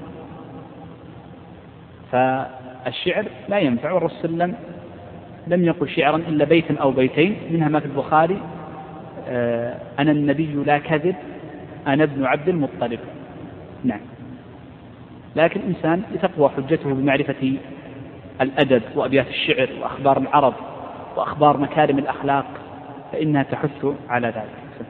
فالشعر لا ينفع، والرسول لم لم يقل شعرا إلا بيتا أو بيتين، منها ما في البخاري: أنا النبي لا كذب، أنا ابن عبد المطلب. نعم. لكن الإنسان لتقوى حجته بمعرفة الأدب وأبيات الشعر وأخبار العرب وأخبار مكارم الأخلاق، فإنها تحث على ذلك.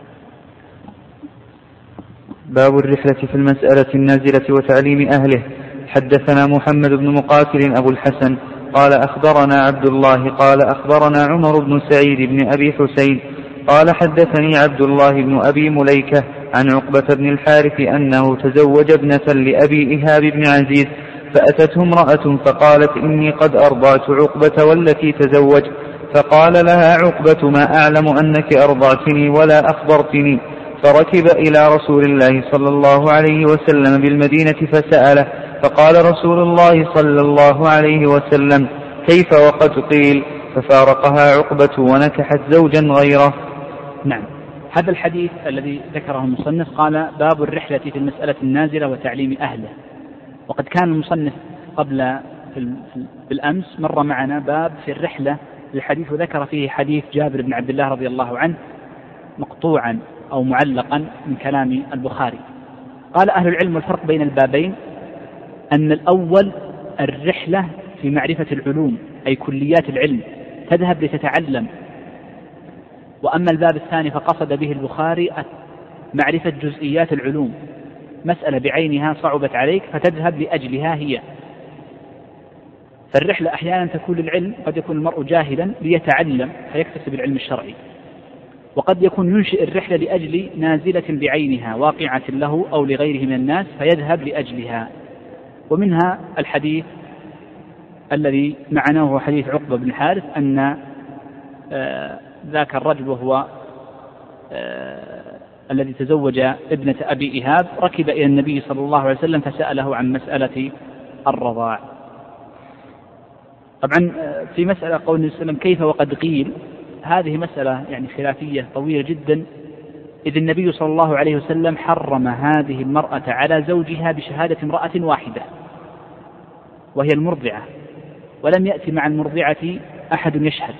باب الرحلة في المسألة النازلة وتعليم أهله. حدثنا محمد بن مقاتل أبو الحسن قال أخبرنا عبد الله قال أخبرنا عمر بن سعيد بن أبي حسين قال حدثني عبد الله بن أبي مليكة عن عقبة بن الحارث أنه تزوج ابنة لأبي إهاب بن عزيز، فأتته امرأة فقالت: إني قد أرضعت عقبة والتي تزوج. فقال لها عقبة: ما أعلم أنك أرضعتني ولا أخبرتني. فركب إلى رسول الله صلى الله عليه وسلم بالمدينة فسأله، فقال رسول الله صلى الله عليه وسلم: كيف وقد قيل؟ ففارقها عقبة ونكحت زوجا غيره. نعم. هذا الحديث الذي ذكره المصنف قال: باب الرحلة في المسألة النازلة وتعليم أهله. وقد كان المصنف قبل بالأمس مر معنا باب في الرحلة الحديث وذكر فيه حديث جابر بن عبد الله رضي الله عنه مقطوعا أو معلقا من كلام البخاري. قال أهل العلم الفرق بين البابين أن الأول الرحلة في معرفة العلوم أي كليات العلم، تذهب لتتعلم، وأما الباب الثاني فقصد به البخاري معرفة جزئيات العلوم، مسألة بعينها صعبت عليك فتذهب لأجلها هي. فالرحلة أحيانا تكون للعلم، قد يكون المرء جاهلا ليتعلم فيكتسب العلم الشرعي، وقد يكون ينشئ الرحلة لأجل نازلة بعينها واقعة له أو لغيره من الناس فيذهب لأجلها. ومنها الحديث الذي معناه هو حديث عقبة بن الحارث أن آه ذاك الرجل وهو آه الذي تزوج ابنة أبي إيهاب ركب إلى النبي صلى الله عليه وسلم فسأله عن مسألة الرضاع. طبعا في مسألة قول النبي صلى الله عليه وسلم كيف وقد قيل، هذه مسألة يعني خلافية طويلة جدا، إذ النبي صلى الله عليه وسلم حرم هذه المرأة على زوجها بشهادة امرأة واحدة وهي المرضعة، ولم يأتي مع المرضعة أحد يشهد،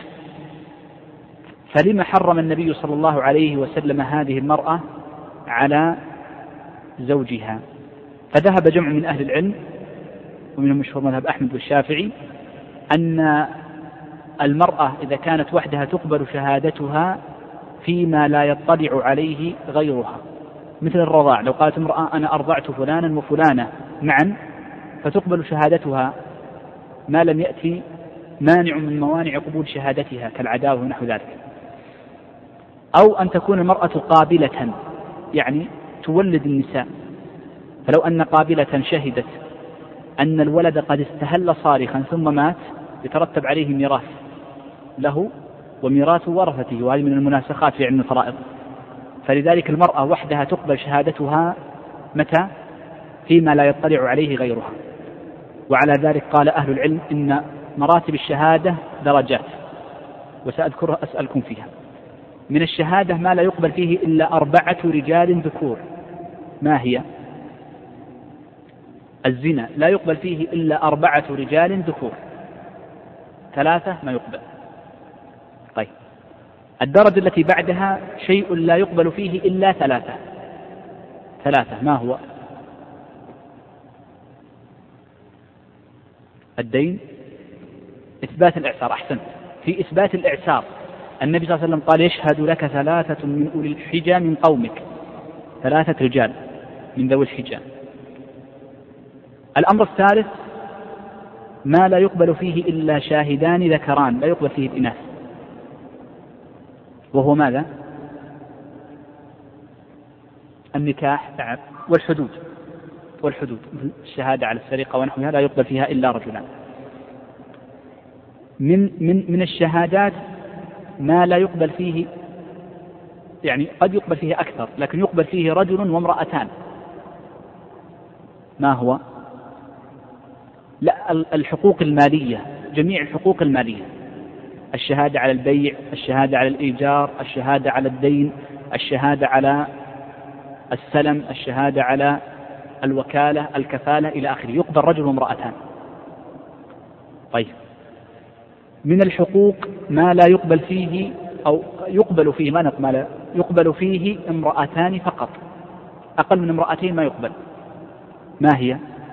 فلما حرم النبي صلى الله عليه وسلم هذه المرأة على زوجها؟ فذهب جمع من أهل العلم ومنهم مشهور مذهب أحمد والشافعي أن المرأة إذا كانت وحدها تقبل شهادتها فيما لا يطلع عليه غيرها، مثل الرضاع، لو قالت امرأة أنا أرضعت فلانا وفلانة معا فتقبل شهادتها ما لم يأتي مانع من موانع قبول شهادتها كالعداوة ونحو ذلك. أو أن تكون المرأة قابلة يعني تولد النساء، فلو أن قابلة شهدت أن الولد قد استهل صارخا ثم مات يترتب عليه ميراث له وميراث ورثته، وهذه من المناسخات في علم الفرائض، فلذلك المرأة وحدها تقبل شهادتها متى؟ فيما لا يطلع عليه غيرها. وعلى ذلك قال أهل العلم إن مراتب الشهادة درجات وسأذكرها أسألكم فيها. من الشهادة ما لا يقبل فيه إلا أربعة رجال ذكور. ما هي؟ الزنا لا يقبل فيه إلا أربعة رجال ذكور، ثلاثة ما يقبل. طيب الدرجة التي بعدها شيء لا يقبل فيه إلا ثلاثة. ثلاثة ما هو؟ الدين، إثبات الإعسار. أحسنت، في إثبات الإعسار النبي صلى الله عليه وسلم قال يشهد لك ثلاثة من أولي الحجى من قومك، ثلاثة رجال من ذوي الحجى. الأمر الثالث ما لا يقبل فيه إلا شاهدان ذكران، لا يقبل فيه الإناث، وهو ماذا؟ النكاح والحدود. والحدود الشهادة على السرقة ونحوها لا يقبل فيها إلا رجلان. من من من الشهادات ما لا يقبل فيه، يعني قد يقبل فيه أكثر لكن يقبل فيه رجل وامرأتان. ما هو؟ لا، الحقوق المالية، جميع الحقوق المالية، الشهادة على البيع، الشهادة على الإيجار، الشهادة على الدين، الشهادة على السلم، الشهادة على الوكالة، الكفالة إلى آخره، يقبل رجل وامرأتان. طيب من الحقوق ما لا يقبل فيه أو يقبل فيه ما ما لا يقبل فيه امرأتان فقط، أقل من امرأتين ما يقبل. ما هي؟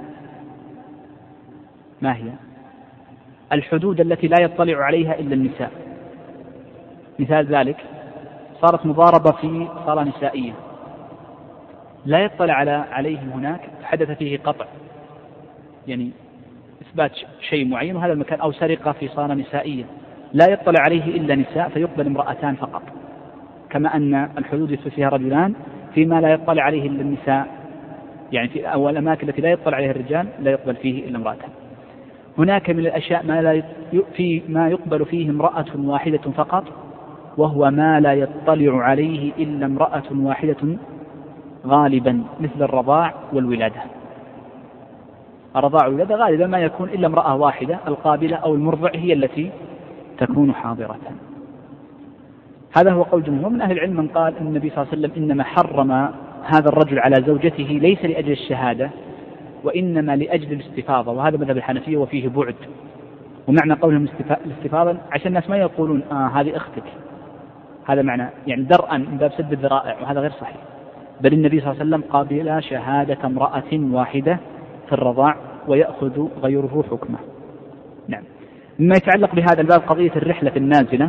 ما هي؟ الحدود التي لا يطلع عليها إلا النساء. مثال ذلك صارت مضاربة في صالة نسائية لا يطلع على عليهم هناك، حدث فيه قطع يعني إثبات شيء معين وهذا المكان، أو سرقة في صالة نسائية لا يطلع عليه إلا نساء فيقبل امرأتان فقط، كما أن الحدود يثبت فيها رجلان فيما لا يطلع عليه إلا النساء، يعني في أول الأماكن التي لا يطلع عليها الرجال لا يقبل فيه إلا امرأتان. هناك من الأشياء ما لا في ما يقبل فيه امرأة واحدة فقط، وهو ما لا يطلع عليه إلا امرأة واحدة غالبا، مثل الرضاع والولادة. الرضاع والولادة غالبا ما يكون إلا امرأة واحدة، القابلة أو المرضع هي التي تكون حاضرة. هذا هو قول جمهور من أهل العلم من قال إن النبي صلى الله عليه وسلم إنما حرم هذا الرجل على زوجته ليس لأجل الشهادة وإنما لأجل الاستفاضة، وهذا مذهب الحنفية وفيه بعد، ومعنى قولهم الاستفاضة عشان الناس ما يقولون آه هذه أختك، هذا معنى يعني درءا من باب سد الذرائع، وهذا غير صحيح. بل النبي صلى الله عليه وسلم قابل شهادة امرأة واحدة في الرضاع ويأخذ غيره حكمه. نعم. مما يتعلق بهذا الباب قضية الرحلة النازلة،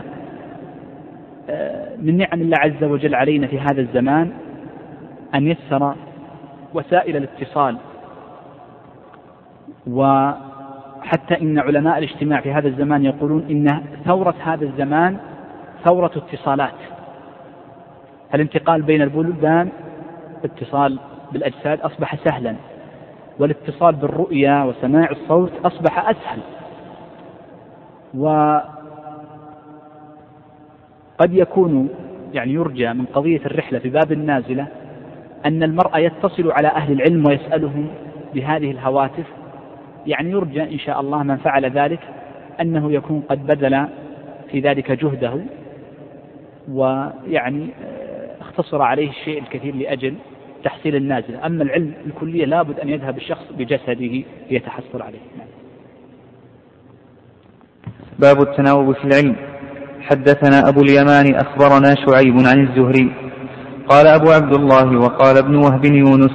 من نعم الله عز وجل علينا في هذا الزمان أن يسر وسائل الاتصال، وحتى إن علماء الاجتماع في هذا الزمان يقولون إن ثورة هذا الزمان ثورة اتصالات. الانتقال بين البلدان، اتصال بالأجساد أصبح سهلا، والاتصال بالرؤية وسماع الصوت أصبح أسهل. وقد يكون يعني يرجى من قضية الرحلة في باب النازلة أن المرء يتصل على أهل العلم ويسألهم بهذه الهواتف، يعني يرجى إن شاء الله من فعل ذلك أنه يكون قد بذل في ذلك جهده، ويعني اختصر عليه الشيء الكثير لأجل تحصيل النازلة. أما العلم الكلية لابد أن يذهب الشخص بجسده ليتحصل عليه. باب التناوب في العلم. حدثنا أبو اليمان أخبرنا شعيب عن الزهري قال أبو عبد الله وقال ابن وهب يونس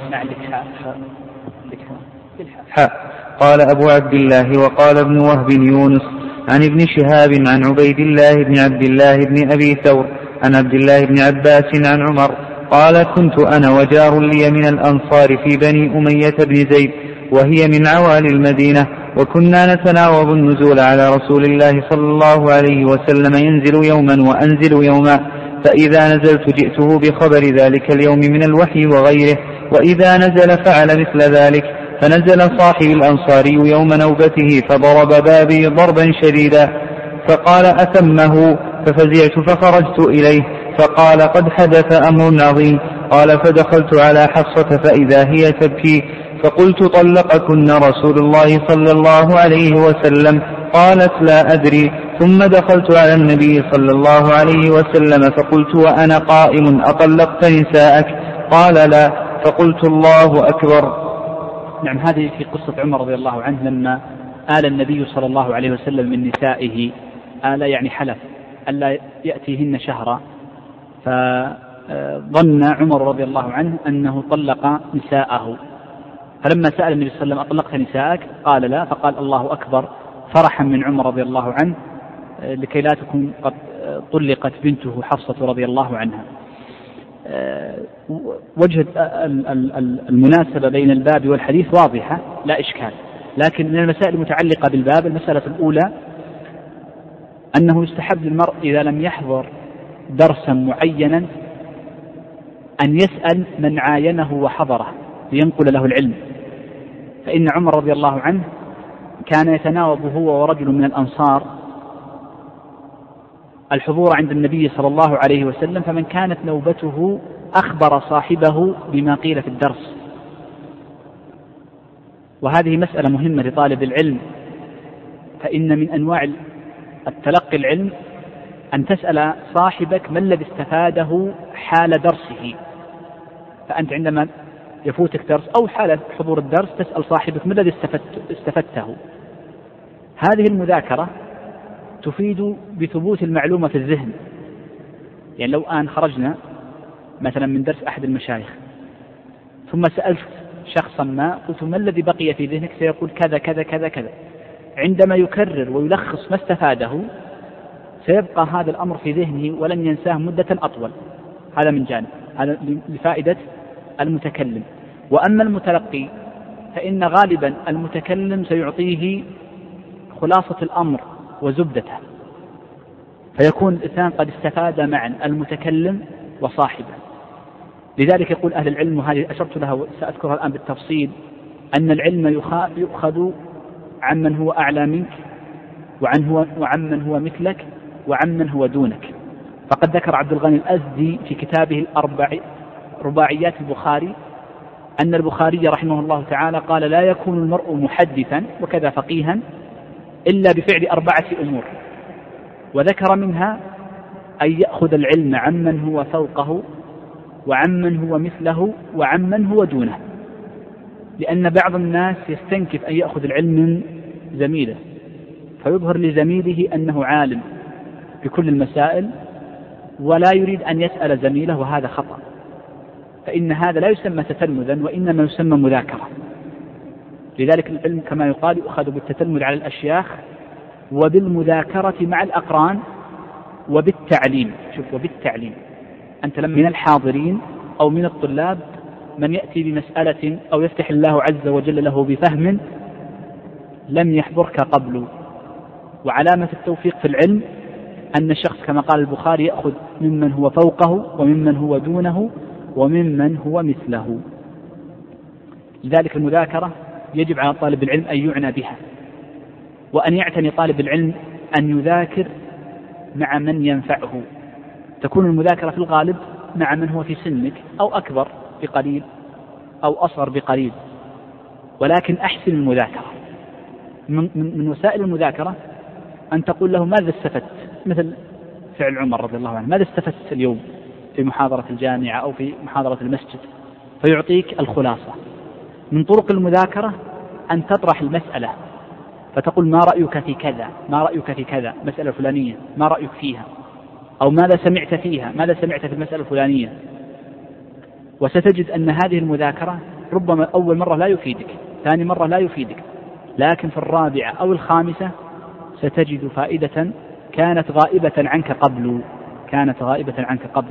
حاء قال أبو عبد الله وقال ابن وهب يونس عن ابن شهاب عن عبيد الله بن عبد الله بن أبي ثور عن عبد الله بن عباس عن عمر قال كنت أنا وجار لي من الأنصار في بني أمية بن زيد وهي من عوالي المدينة، وكنا نتناوب النزول على رسول الله صلى الله عليه وسلم ينزل يوما وأنزل يوما، فإذا نزلت جئته بخبر ذلك اليوم من الوحي وغيره، وإذا نزل فعل مثل ذلك. فنزل صاحب الأنصاري يوم نوبته فضرب بابي ضربا شديدا، فقال أتمه، ففزعت فخرجت إليه فقال قد حدث أمر عظيم. قال فدخلت على حفصة فإذا هي تبكي، فقلت طلقكن رسول الله صلى الله عليه وسلم؟ قالت لا أدري. ثم دخلت على النبي صلى الله عليه وسلم فقلت وأنا قائم أطلقت نساءك؟ قال لا. فقلت الله أكبر. نعم. هذه في قصة عمر رضي الله عنه لما آل النبي صلى الله عليه وسلم من نسائه، آل يعني حلف ألا يأتيهن شهرا، فظن عمر رضي الله عنه أنه طلق نساءه، فلما سأل النبي صلى الله عليه وسلم أطلقت نساءك؟ قال لا، فقال الله أكبر فرحا من عمر رضي الله عنه لكي لا تكون قد طلقت بنته حفصة رضي الله عنها. وجه المناسبة بين الباب والحديث واضحة لا إشكال، لكن من المسائل المتعلقة بالباب المسألة الأولى أنه يستحب للمرء إذا لم يحضر درسا معينا أن يسأل من عاينه وحضره لينقل له العلم، فإن عمر رضي الله عنه كان يتناوب هو ورجل من الأنصار الحضور عند النبي صلى الله عليه وسلم، فمن كانت نوبته أخبر صاحبه بما قيل في الدرس. وهذه مسألة مهمة لطالب العلم، فإن من أنواع التلقي العلم أن تسأل صاحبك ما الذي استفاده حال درسه. فأنت عندما يفوتك درس أو حال حضور الدرس تسأل صاحبك ما الذي استفدته. هذه المذاكرة تفيد بثبوت المعلومة في الذهن. يعني لو أن خرجنا مثلا من درس أحد المشايخ ثم سألت شخصا ما قلت ما الذي بقي في ذهنك؟ سيقول كذا كذا كذا كذا. عندما يكرر ويلخص ما استفاده سيبقى هذا الأمر في ذهنه ولن ينساه مدة أطول. هذا من جانب، هذا لفائدة المتكلم. وأما المتلقي فإن غالبا المتكلم سيعطيه خلاصة الأمر وزبدته، فيكون الإنسان قد استفاد معا المتكلم وصاحبه. لذلك يقول أهل العلم، وهذه أشرت لها وسأذكرها الآن بالتفصيل، أن العلم يؤخذ عمن هو أعلى منك وعن هو وعمن هو مثلك وعمن هو دونك. فقد ذكر عبد الغني الأزدي في كتابه الأربع رباعيات البخاري أن البخاري رحمه الله تعالى قال لا يكون المرء محدثا وكذا فقيها إلا بفعل أربعة أمور، وذكر منها أن يأخذ العلم عمن هو فوقه وعمن هو مثله وعمن هو دونه، لأن بعض الناس يستنكف أن يأخذ العلم من زميله فيظهر لزميله أنه عالم بكل المسائل ولا يريد أن يسأل زميله، وهذا خطأ، فإن هذا لا يسمى تتلمذا وإنما يسمى مذاكرة. لذلك العلم كما يقال يؤخذ بالتتلمذ على الأشياخ وبالمذاكرة مع الأقران وبالتعليم. شوف، وبالتعليم. أنت لم من الحاضرين أو من الطلاب من يأتي بمسألة أو يفتح الله عز وجل له بفهم لم يحضرك قبل، وعلامة التوفيق في العلم أن الشخص كما قال البخاري يأخذ ممن هو فوقه وممن هو دونه وممن هو مثله. لذلك المذاكرة يجب على طالب العلم أن يعنى بها، وأن يعتني طالب العلم أن يذاكر مع من ينفعه. تكون المذاكرة في الغالب مع من هو في سنك أو أكبر بقليل أو أصغر بقليل، ولكن أحسن المذاكرة. من, من وسائل المذاكرة أن تقول له ماذا استفدت، مثل فعل عمر رضي الله عنه، ماذا استفدت اليوم في محاضرة الجامعة أو في محاضرة المسجد، فيعطيك الخلاصة. من طرق المذاكرة أن تطرح المسألة فتقول ما رأيك في كذا، ما رأيك في كذا، مسألة فلانية ما رأيك فيها، أو ماذا سمعت فيها، ماذا سمعت في المسألة الفلانية. وستجد أن هذه المذاكرة ربما أول مرة لا يفيدك، ثاني مرة لا يفيدك، لكن في الرابعة أو الخامسة ستجد فائدة كانت غائبة عنك قبل كانت غائبة عنك قبل.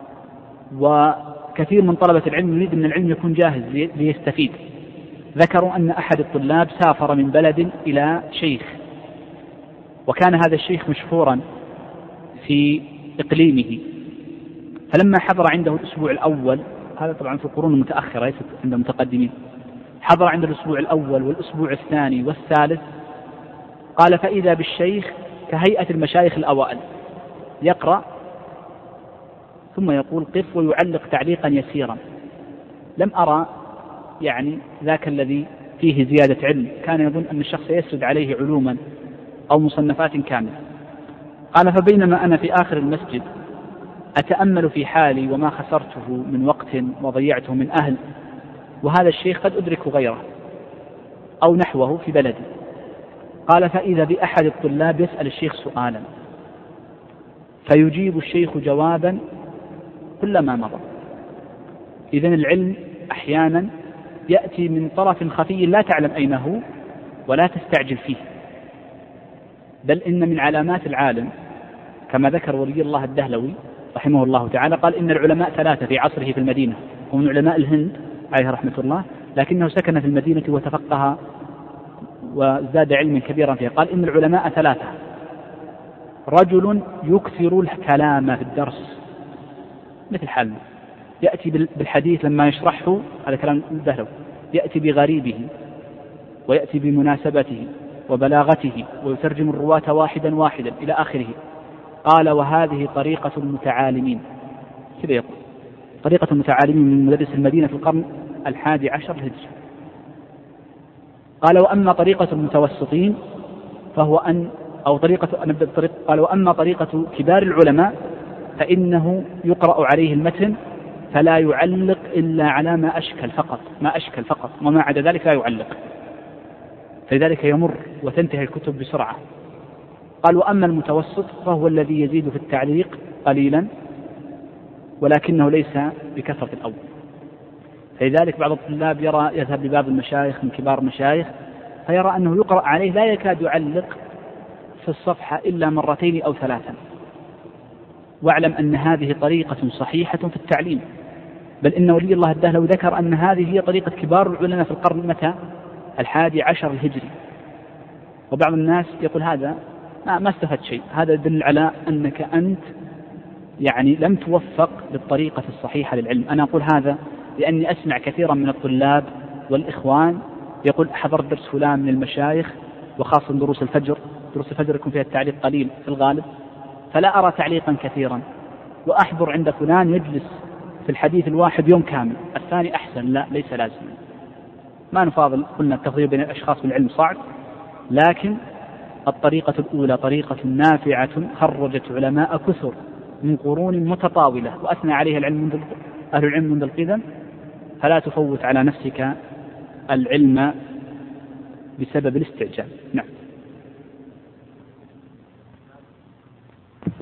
وكثير من طلبة العلم يريد أن العلم يكون جاهز ليستفيد. ذكروا أن أحد الطلاب سافر من بلد إلى شيخ، وكان هذا الشيخ مشهورا في إقليمه، فلما حضر عنده الأسبوع الأول، هذا طبعا في القرون المتأخرة ليست عند المتقدمين، حضر عنده الأسبوع الأول والأسبوع الثاني والثالث، قال فإذا بالشيخ كهيئة المشايخ الأوائل يقرأ ثم يقول قف ويعلق تعليقا يسيرا. لم أرى يعني ذاك الذي فيه زيادة علم، كان يظن أن الشخص يسرد عليه علوما أو مصنفات كاملة. قال فبينما أنا في آخر المسجد أتأمل في حالي وما خسرته من وقت وضيعته من أهل، وهذا الشيخ قد أدرك غيره أو نحوه في بلدي. قال فإذا بأحد الطلاب يسأل الشيخ سؤالا فيجيب الشيخ جوابا كلما مضى. إذن العلم أحيانا يأتي من طرف خفي لا تعلم أين هو ولا تستعجل فيه، بل إن من علامات العالم كما ذكر ولي الله الدهلوي رحمه الله تعالى، قال إن العلماء ثلاثة في عصره في المدينة، هو من علماء الهند عليه رحمة الله، لكنه سكن في المدينة وتفقه وزاد علما كبيرا فيها. قال إن العلماء ثلاثة: رجل يكثر الكلام في الدرس مثل حالنا، يأتي بالحديث لما يشرحه، هذا كلام الدهلوي، يأتي بغريبه ويأتي بمناسبته وبلاغته ويترجم الرواة واحدا واحدا إلى آخره. قال وهذه طريقة المتعالمين، كذا يقول طريقة المتعالمين من مدرس المدينة في القرن الحادي عشر الهجري. قال وأما طريقة المتوسطين فهو أن أو طريقة نبدأ بالطريقة قال وأما طريقة كبار العلماء فإنه يقرأ عليه المتن فلا يعلق إلا على ما أشكل فقط ما أشكل فقط وما عدا ذلك لا يعلق، فلذلك يمر وتنتهي الكتب بسرعة. قال وأما المتوسط فهو الذي يزيد في التعليق قليلا ولكنه ليس بكثرة الأول. فلذلك بعض الطلاب يرى يذهب لباب المشايخ من كبار المشايخ فيرى أنه يقرأ عليه لا يكاد يعلق في الصفحة إلا مرتين أو ثلاثا. واعلم أن هذه طريقة صحيحة في التعليم، بل إن ولي الله الدهلوي ذكر أن هذه هي طريقة كبار العلماء في القرن متى الحادي عشر الهجري. وبعض الناس يقول هذا ما استفدت شيء، هذا يدل على أنك أنت يعني لم توفق للطريقة الصحيحة للعلم. أنا أقول هذا لأني أسمع كثيرا من الطلاب والإخوان يقول حضرت درس فلان من المشايخ، وخاصة دروس الفجر، دروس الفجر يكون فيها التعليق قليل في الغالب، فلا أرى تعليقا كثيرا. وأحضر عند فلان يجلس في الحديث الواحد يوم كامل، الثاني أحسن، لا ليس لازما. ما نفاضل، قلنا التفضيل بين الأشخاص بالعلم صعب، لكن الطريقة الأولى طريقة نافعة خرجت علماء كثر من قرون متطاولة وأثنى عليها العلم منذ أهل العلم منذ القدم، فلا تفوت على نفسك العلم بسبب الاستعجال. نعم.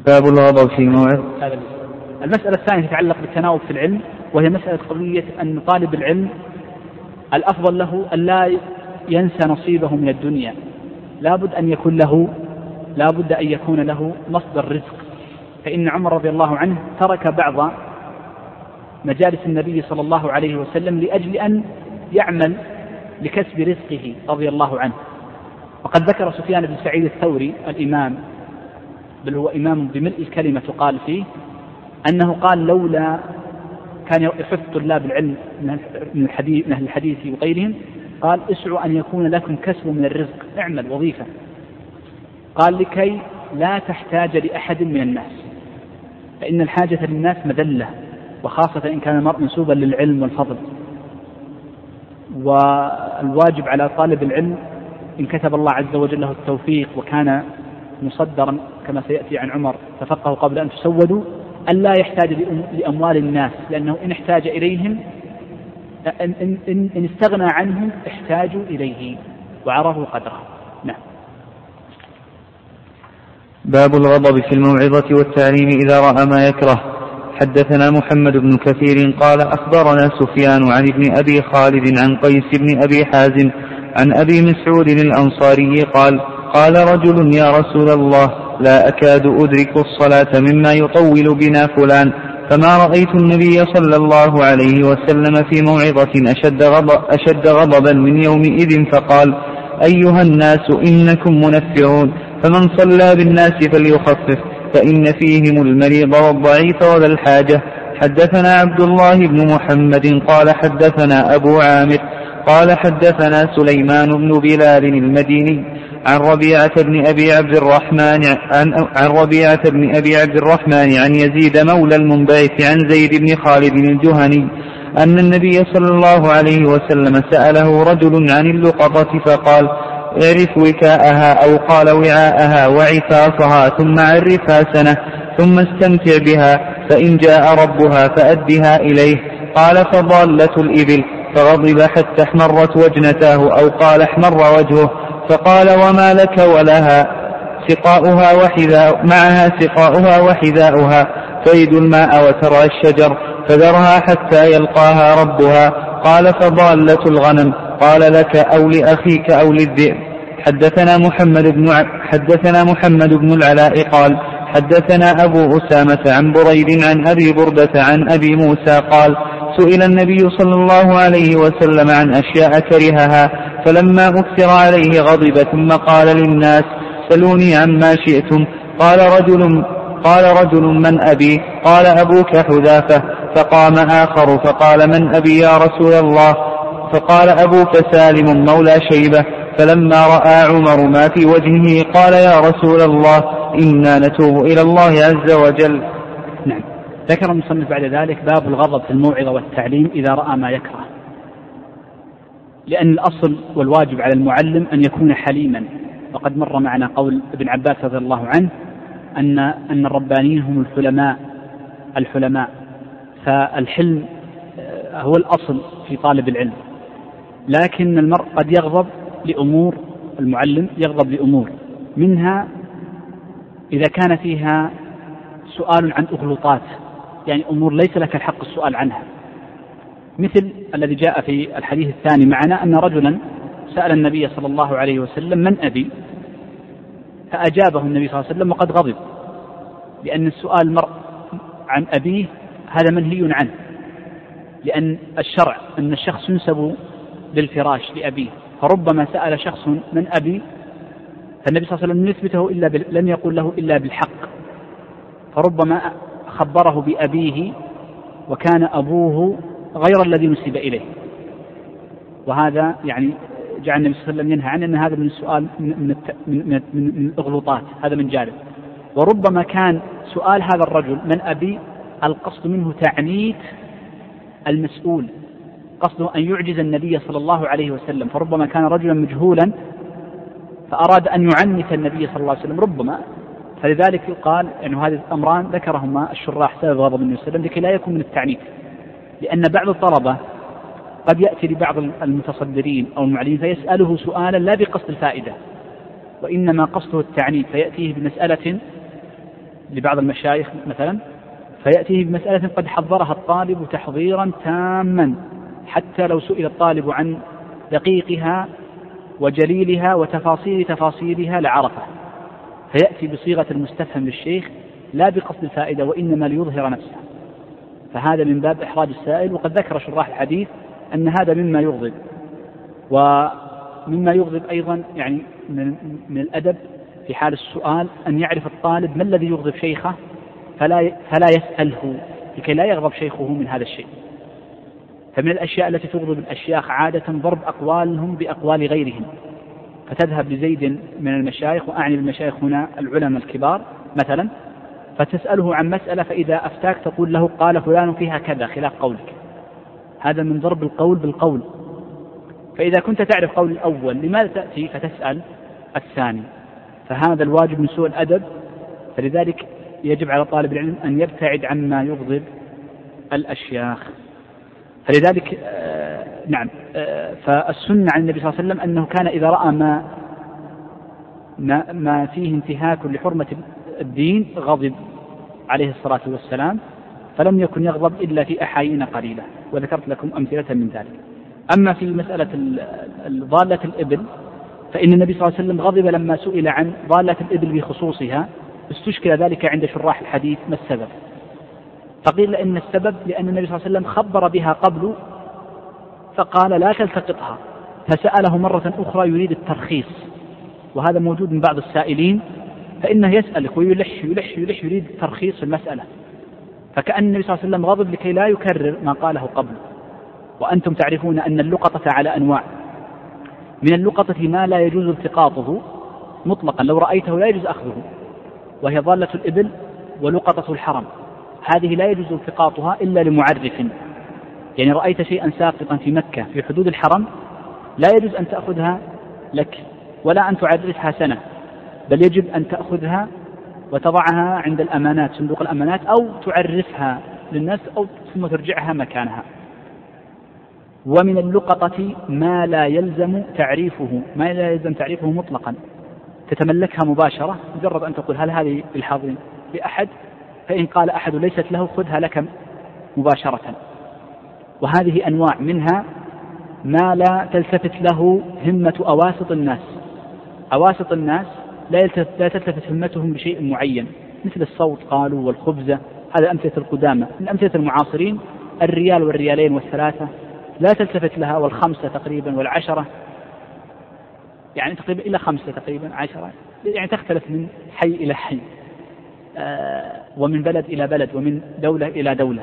باب الغضب في موعظ. المسألة الثانية تتعلق بالتناوب في العلم، وهي مسألة قضية أن طالب العلم الأفضل له أن لا ينسى نصيبه من الدنيا، لابد أن يكون له لابد أن يكون له مصدر رزق. فإن عمر رضي الله عنه ترك بعض مجالس النبي صلى الله عليه وسلم لأجل أن يعمل لكسب رزقه رضي الله عنه. وقد ذكر سفيان بن سعيد الثوري الإمام، بل هو إمام بملء الكلمة تقال فيه، أنه قال لولا كان يحث طلاب العلم من الحديث, من الحديث وغيرهم، قال اسعوا أن يكون لكم كسب من الرزق، اعمل وظيفة، قال لكي لا تحتاج لأحد من الناس، فإن الحاجة للناس مذلة، وخاصة إن كان المرء منسوبا للعلم والفضل. والواجب على طالب العلم إن كتب الله عز وجل له التوفيق وكان مصدرا كما سيأتي عن عمر تفقهوا قبل أن تسودوا، أن لا يحتاج لأموال الناس، لأنه إن احتاج إليهم إن, إن, إن استغنى عنهم احتاجوا إليه وعرفوا قدره. نعم. باب الغضب في الموعظة والتعليم إذا رأى ما يكره. حدثنا محمد بن كثير قال أخبرنا سفيان عن ابن أبي خالد عن قيس بن أبي حازم عن أبي مسعود الأنصاري قال قال رجل يا رسول الله لا أكاد أدرك الصلاة مما يطول بنا فلان، فما رأيت النبي صلى الله عليه وسلم في موعظة أشد, غضب أشد غضبا من يومئذ، فقال أيها الناس إنكم منفرون، فمن صلى بالناس فليخفف، فإن فيهم المريض والضعيف وذا الحاجة. حدثنا عبد الله بن محمد قال حدثنا أبو عامر قال حدثنا سليمان بن بلال المديني عن ربيعة بن أبي عبد الرحمن عن, عن ربيعة بن أبي عبد الرحمن عن يزيد مولى المنبعث عن زيد بن خالد الجهني أن النبي صلى الله عليه وسلم سأله رجل عن اللقطة فقال اعرف وكاءها أو قال وعاءها وعفافها، ثم عرفها سنة، ثم استمتع بها، فإن جاء ربها فأدها إليه. قال فضالة الإبل، فغضب حتى احمرت وجنتاه أو قال احمر وجهه، فقال وما لك ولها سقاؤها وحذاء معها سقاؤها وحذاؤها، تريد الماء وترعى الشجر، فذرها حتى يلقاها ربها. قال فضالة الغنم، قال لك أو لأخيك أو للذئب. حدثنا محمد بن حدثنا محمد بن العلاء قال حدثنا أبو أسامة عن بريد عن أبي بردة عن أبي موسى قال سئل النبي صلى الله عليه وسلم عن أشياء كرهها، فلما أكثر عليه غضب، ثم قال للناس سلوني عما شئتم. قال رجل قال رجل من أبي؟ قال أبوك حذافة. فقام آخر فقال من أبي يا رسول الله؟ فقال أبوك سالم مولى شيبة. فلما رأى عمر ما في وجهه قال يا رسول الله إنا نتوب إلى الله عز وجل. نعم. ذكر المصنف بعد ذلك باب الغضب في الموعظة والتعليم إذا رأى ما يكره، لأن الأصل والواجب على المعلم أن يكون حليما. وقد مر معنا قول ابن عباس رضي الله عنه أن أن الربانيين هم الحلماء الحلماء فالحلم هو الأصل في طالب العلم. لكن المرء قد يغضب لأمور، المعلم يغضب لأمور منها إذا كان فيها سؤال عن أغلطات، يعني أمور ليس لك الحق السؤال عنها، مثل الذي جاء في الحديث الثاني معنا أن رجلا سأل النبي صلى الله عليه وسلم من أبي؟ فأجابه النبي صلى الله عليه وسلم وقد غضب، لأن السؤال المرء عن أبيه هذا منهي عنه، لأن الشرع أن الشخص ينسب للفراش لأبيه، فربما سأل شخص من أبي فالنبي صلى الله عليه وسلم يثبته إلا بال... لم يقل له إلا بالحق، فربما خبره بأبيه وكان أبوه غير الذي نسب إليه، وهذا يعني جعل النبي صلى الله عليه وسلم ينهى عنه، أن هذا من السؤال من, من, الت... من, من, من الإغلوطات، هذا من جانب. وربما كان سؤال هذا الرجل من أبي القصد منه تعنيت المسؤول، قصده أن يعجز النبي صلى الله عليه وسلم، فربما كان رجلا مجهولا فأراد أن يعنت النبي صلى الله عليه وسلم ربما، فلذلك يقال أن يعني هذه الأمران ذكرهما الشراح سبب غضب النبي صلى الله عليه وسلم لكي لا يكون من التعنيت، لأن بعض الطلبة قد يأتي لبعض المتصدرين أو المعلمين فيسأله سؤالا لا بقصد الفائدة، وإنما قصده التعنيت، فيأتيه بمسألة لبعض المشايخ مثلا، فيأتيه بمسألة قد حضرها الطالب تحضيرا تاما، حتى لو سئل الطالب عن دقيقها وجليلها وتفاصيل تفاصيلها لعرفه، فيأتي بصيغة المستفهم للشيخ لا بقصد الفائدة وإنما ليظهر نفسه، فهذا من باب إحراج السائل. وقد ذكر شراح الحديث أن هذا مما يغضب، ومما يغضب أيضا يعني من, من الأدب في حال السؤال أن يعرف الطالب ما الذي يغضب شيخه فلا, فلا يسأله لكي لا يغضب شيخه من هذا الشيء. فمن الأشياء التي تغضب الأشياخ عادة ضرب أقوالهم بأقوال غيرهم، فتذهب لزيد من المشايخ، وأعني بالمشايخ هنا العلماء الكبار مثلا، فتسأله عن مسألة فإذا أفتاك تقول له قال فلان فيها كذا خلاف قولك، هذا من ضرب القول بالقول. فإذا كنت تعرف قول الأول لماذا تأتي فتسأل الثاني؟ فهذا الواجب من سوء الأدب، فلذلك يجب على طالب العلم أن يبتعد عما يغضب الأشياخ. فلذلك آه نعم آه فالسنة عن النبي صلى الله عليه وسلم أنه كان إذا رأى ما ما, ما فيه انتهاك لحرمة الدين غضب عليه الصلاة والسلام، فلم يكن يغضب إلا في أحايين قليلة، وذكرت لكم أمثلة من ذلك. أما في مسألة ضالة الإبل فإن النبي صلى الله عليه وسلم غضب لما سئل عن ضالة الإبل بخصوصها، استشكل ذلك عند شراح الحديث ما السبب، فقيل إن السبب لأن النبي صلى الله عليه وسلم خبر بها قبل فقال لا تلتقطها، فسأله مرة أخرى يريد الترخيص، وهذا موجود من بعض السائلين، فإنه يسألك ويلح يلح يلح يريد ترخيص في المسألة، فكأن النبي صلى الله عليه وسلم غضب لكي لا يكرر ما قاله قبل. وأنتم تعرفون أن اللقطة على أنواع، من اللقطة ما لا يجوز التقاطه مطلقا لو رأيته لا يجوز أخذه، وهي ضالة الإبل ولقطة الحرم، هذه لا يجوز التقاطها إلا لمعرف، يعني رأيت شيئا ساقطا في مكة في حدود الحرم لا يجوز أن تأخذها لك ولا أن تعرفها سنة، بل يجب أن تأخذها وتضعها عند الأمانات صندوق الأمانات، أو تعرفها للناس أو ثم ترجعها مكانها. ومن اللقطة ما لا يلزم تعريفه، ما لا يلزم تعريفه مطلقا، تتملكها مباشرة، مجرد أن تقول هل هذه للحاضرين لأحد، فإن قال أحد ليست له خذها لك مباشرة. وهذه أنواع، منها ما لا تلتفت له همة أواسط الناس، أواسط الناس لا تلتفت همتهم بشيء معين، مثل الصوت قالوا والخبزة، هذا أمثلة القدامى. من أمثلة المعاصرين الريال والريالين والثلاثة لا تلتفت لها، والخمسة تقريبا والعشرة، يعني تقريبا إلى خمسة تقريبا عشرة، يعني تختلف من حي إلى حي آه ومن بلد إلى بلد ومن دولة إلى دولة،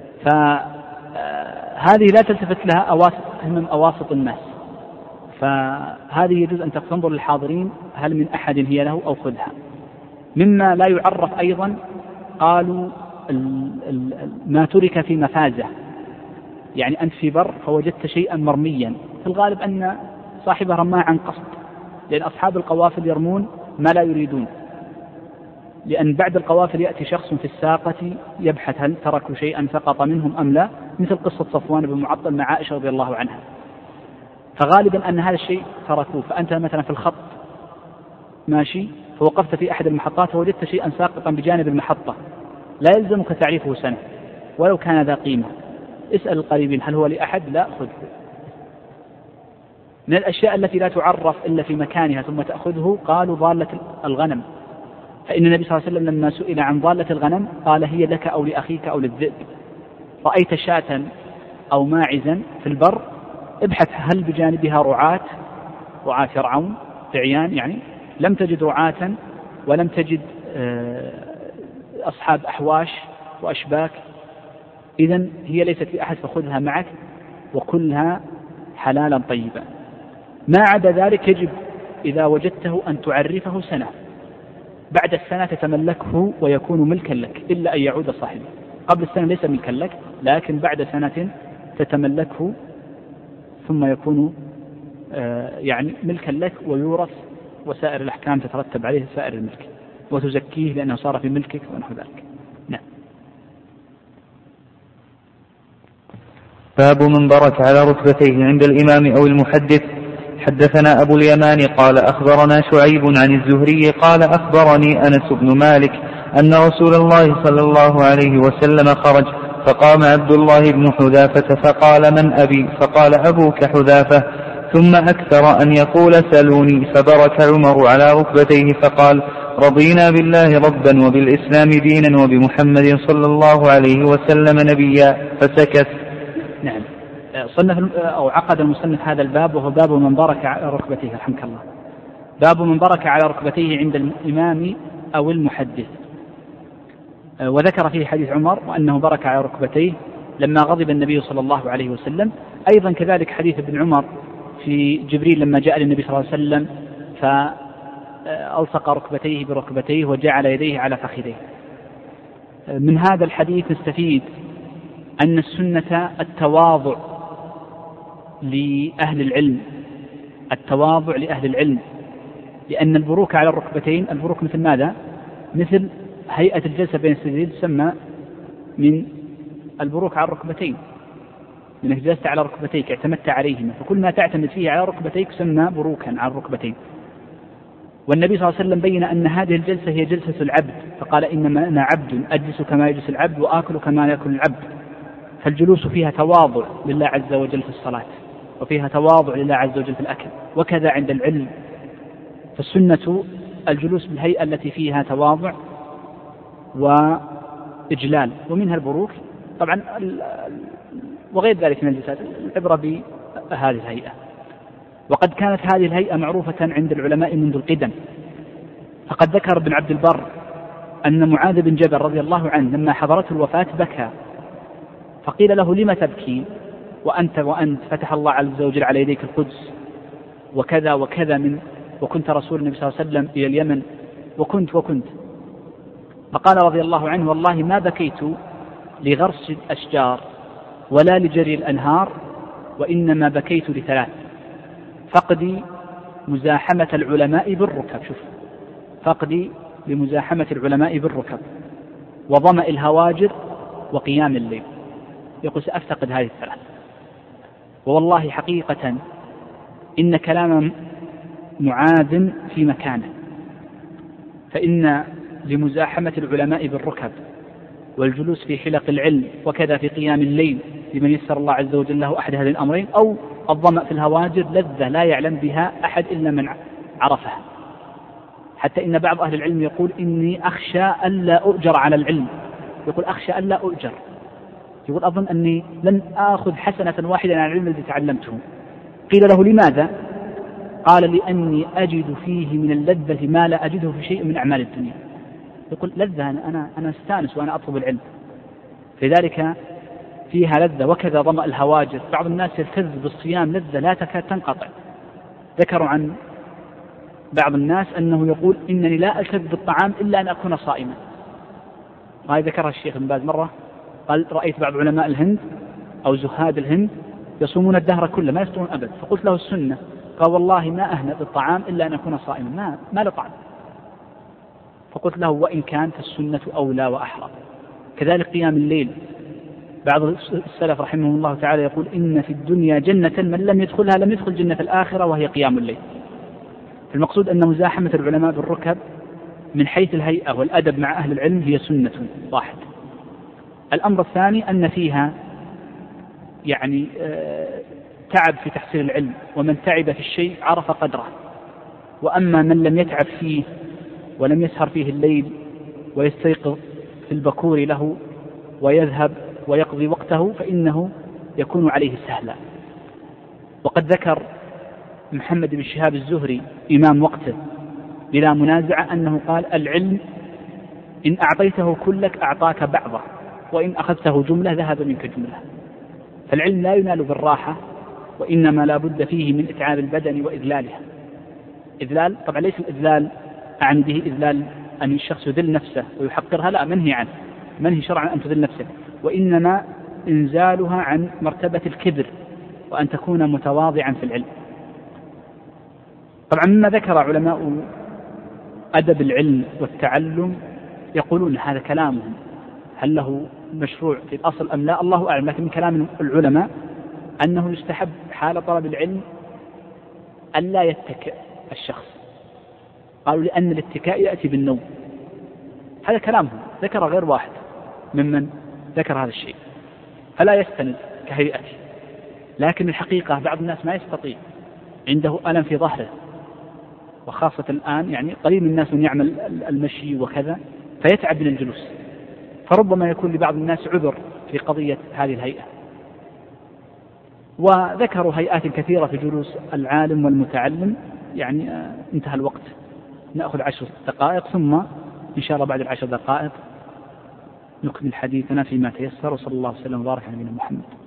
فهذه لا تلتفت لها أواسط همم أواسط الناس، فهذه يجوز أن تنظر للحاضرين هل من أحد هي له أو خذها. مما لا يعرف أيضا قالوا ما ترك في مفازة، يعني أنت في بر فوجدت شيئا مرميا، في الغالب أن صاحبه رماه عن قصد، لأن أصحاب القوافل يرمون ما لا يريدون، لأن بعد القوافل يأتي شخص في الساقة يبحث هل تركوا شيئا سقط منهم أم لا، مثل قصة صفوان بن معطل مع عائشة رضي الله عنها، فغالبا أن هذا الشيء تركوه. فأنت مثلا في الخط ماشي فوقفت في أحد المحطات ووجدت شيئا ساقطا بجانب المحطة، لا يلزمك تعريفه سنة ولو كان ذا قيمة، اسأل القريبين هل هو لأحد، لا خذ. من الأشياء التي لا تعرف إلا في مكانها ثم تأخذه قالوا ضالة الغنم، فإن النبي صلى الله عليه وسلم لما سئل عن ضالة الغنم قال هي لك أو لأخيك أو للذئب، رأيت شاة أو ماعزا في البر ابحث هل بجانبها رعاة، رعاة فرعون بعيان، يعني لم تجد رعاة ولم تجد أصحاب أحواش وأشباك، إذن هي ليست لأحد فخذها معك وكلها حلالا طيبا. ما عدا ذلك يجب إذا وجدته أن تعرفه سنة، بعد السنة تتملكه ويكون ملكا لك إلا أن يعود صاحبه، قبل السنة ليس ملكا لك، لكن بعد سنة تتملكه ثم يكون آه يعني ملكا لك ويورث، وسائر الأحكام تترتب عليه سائر الملك، وتزكيه لأنه صار في ملكك ونحو ذلك. نعم. باب من برك على ركبتيه عند الإمام أو المحدث. حدثنا أبو اليمان قال أخبرنا شعيب عن الزهري قال أخبرني أنس بن مالك أن رسول الله صلى الله عليه وسلم خرج فقام عبد الله بن حذافة فقال من أبي؟ فقال أبوك حذافة، ثم أكثر أن يقول سلوني، فبرك عمر على ركبتيه فقال رضينا بالله ربا وبالإسلام دينا وبمحمد صلى الله عليه وسلم نبيا، فسكت. نعم. صنف أو عقد المصنف هذا الباب وهو باب من برك على ركبتيه، رحمك الله، باب من برك على ركبتيه عند الإمام أو المحدث. وذكر فيه حديث عمر وأنه برك على ركبتيه لما غضب النبي صلى الله عليه وسلم. أيضا كذلك حديث ابن عمر في جبريل لما جاء للنبي صلى الله عليه وسلم فألصق ركبتيه بركبتيه وجعل يديه على فخذيه. من هذا الحديث نستفيد أن السنة التواضع لأهل العلم، التواضع لأهل العلم، لأن البروك على الركبتين البروك مثل ماذا؟ مثل هيئة الجلسة بين السجدين تسمى من البروك على الركبتين، لأنك جلست على ركبتيك اعتمدت عليهما، فكل ما تعتمد فيه على ركبتيك يسمى بروكا على الركبتين. والنبي صلى الله عليه وسلم بين أن هذه الجلسة هي جلسة العبد، فقال إنما أنا عبد أجلس كما يجلس العبد وآكل كما يأكل العبد. فالجلوس فيها تواضع لله عز وجل في الصلاة، وفيها تواضع لله عز وجل في الأكل، وكذا عند العلم. فالسنة الجلوس بالهيئة التي فيها تواضع وإجلال، ومنها البروك طبعا وغير ذلك من الجلسات، العبرة بهذه الهيئة. وقد كانت هذه الهيئة معروفة عند العلماء منذ القدم. فقد ذكر ابن عبد البر أن معاذ بن جبل رضي الله عنه لما حضرته الوفاة بكى، فقيل له لم تبكي وأنت وأنت فتح الله عز وجل على يديك القدس وكذا وكذا من وكنت رسول النبي صلى الله عليه وسلم إلى اليمن وكنت وكنت فقال رضي الله عنه والله ما بكيت لغرس الأشجار ولا لجري الأنهار، وإنما بكيت لثلاث: فقدي مزاحمة العلماء بالركب، شوف، فقدي لمزاحمة العلماء بالركب، وظمأ الهواجر، وقيام الليل. يقول سأفتقد هذه الثلاث. والله حقيقة إن كلام معاذ في مكانه، فإن لمزاحمة العلماء بالركب والجلوس في حلق العلم وكذا في قيام الليل لمن يسر الله عز وجل له أحد هذه الأمرين، أو الظمأ في الهواجر، لذة لا يعلم بها أحد إلا من عرفها. حتى إن بعض أهل العلم يقول إني أخشى ألا أؤجر على العلم، يقول أخشى ألا أؤجر، يقول أظن أني لن آخذ حسنة واحدة على العلم الذي تعلمته. قيل له لماذا؟ قال لأني أجد فيه من اللذة ما لا أجده في شيء من أعمال الدنيا. يقول لذة، أنا, أنا, أنا استانس وأنا أطلب العلم، لذلك فيها لذة. وكذا ظمأ الهواجر، بعض الناس يلتذ بالصيام لذة لا تكاد تنقطع. ذكروا عن بعض الناس أنه يقول إنني لا ألتذ بالطعام إلا أن أكون صائما. هذا ذكرها الشيخ ابن باز مرة، قال رأيت بعض علماء الهند أو زهاد الهند يصومون الدهر كله ما يفطرون أبد، فقلت له السنة، قال والله ما أهنأ بالطعام إلا أن أكون صائما، ما, ما لطعم. فقلت له وإن كانت السنة أولى وأحرى. كذلك قيام الليل، بعض السلف رحمه الله تعالى يقول إن في الدنيا جنة من لم يدخلها لم يدخل جنة الآخرة، وهي قيام الليل. المقصود أن مزاحمة العلماء بالركب من حيث الهيئة والأدب مع أهل العلم هي سنة واحد. الأمر الثاني أن فيها يعني تعب في تحصيل العلم، ومن تعب في الشيء عرف قدره، وأما من لم يتعب فيه ولم يسهر فيه الليل ويستيقظ في البكور له ويذهب ويقضي وقته فإنه يكون عليه سهلا. وقد ذكر محمد بن شهاب الزهري إمام وقته بلا منازع أنه قال العلم إن أعطيته كلك أعطاك بعضه، وإن أخذته جملة ذهب منك جملة. فالعلم لا ينال بالراحة، وإنما لا بد فيه من إتعاب البدن وإذلالها. إذلال طبعا ليس الإذلال أعني به إذلال أن الشخص يذل نفسه ويحقرها، لا، منهي عنه، منهي شرعا أن تذل نفسك، وإنما إنزالها عن مرتبة الكبر، وأن تكون متواضعا في العلم. طبعا مما ذكر علماء أدب العلم والتعلم يقولون هذا كلامهم، هل له مشروع في الأصل أم لا الله أعلم، لكن من كلام العلماء أنه يستحب حال طلب العلم أن لا يتكئ الشخص. قالوا لأن الاتكاء يأتي بالنوم، هذا كلامهم، ذكر غير واحد ممن ذكر هذا الشيء، فلا يستند كهيئته. لكن الحقيقة بعض الناس ما يستطيع، عنده ألم في ظهره، وخاصة الآن يعني قليل من الناس من يعمل المشي وكذا فيتعب من الجلوس، فربما يكون لبعض الناس عذر في قضية هذه الهيئة. وذكروا هيئات كثيرة في جلوس العالم والمتعلم. يعني آه انتهى الوقت، نأخذ عشر دقائق ثم إن شاء الله بعد العشر دقائق نكمل حديثنا فيما تيسر. وصلى الله وسلم وبارك على نبينا محمد.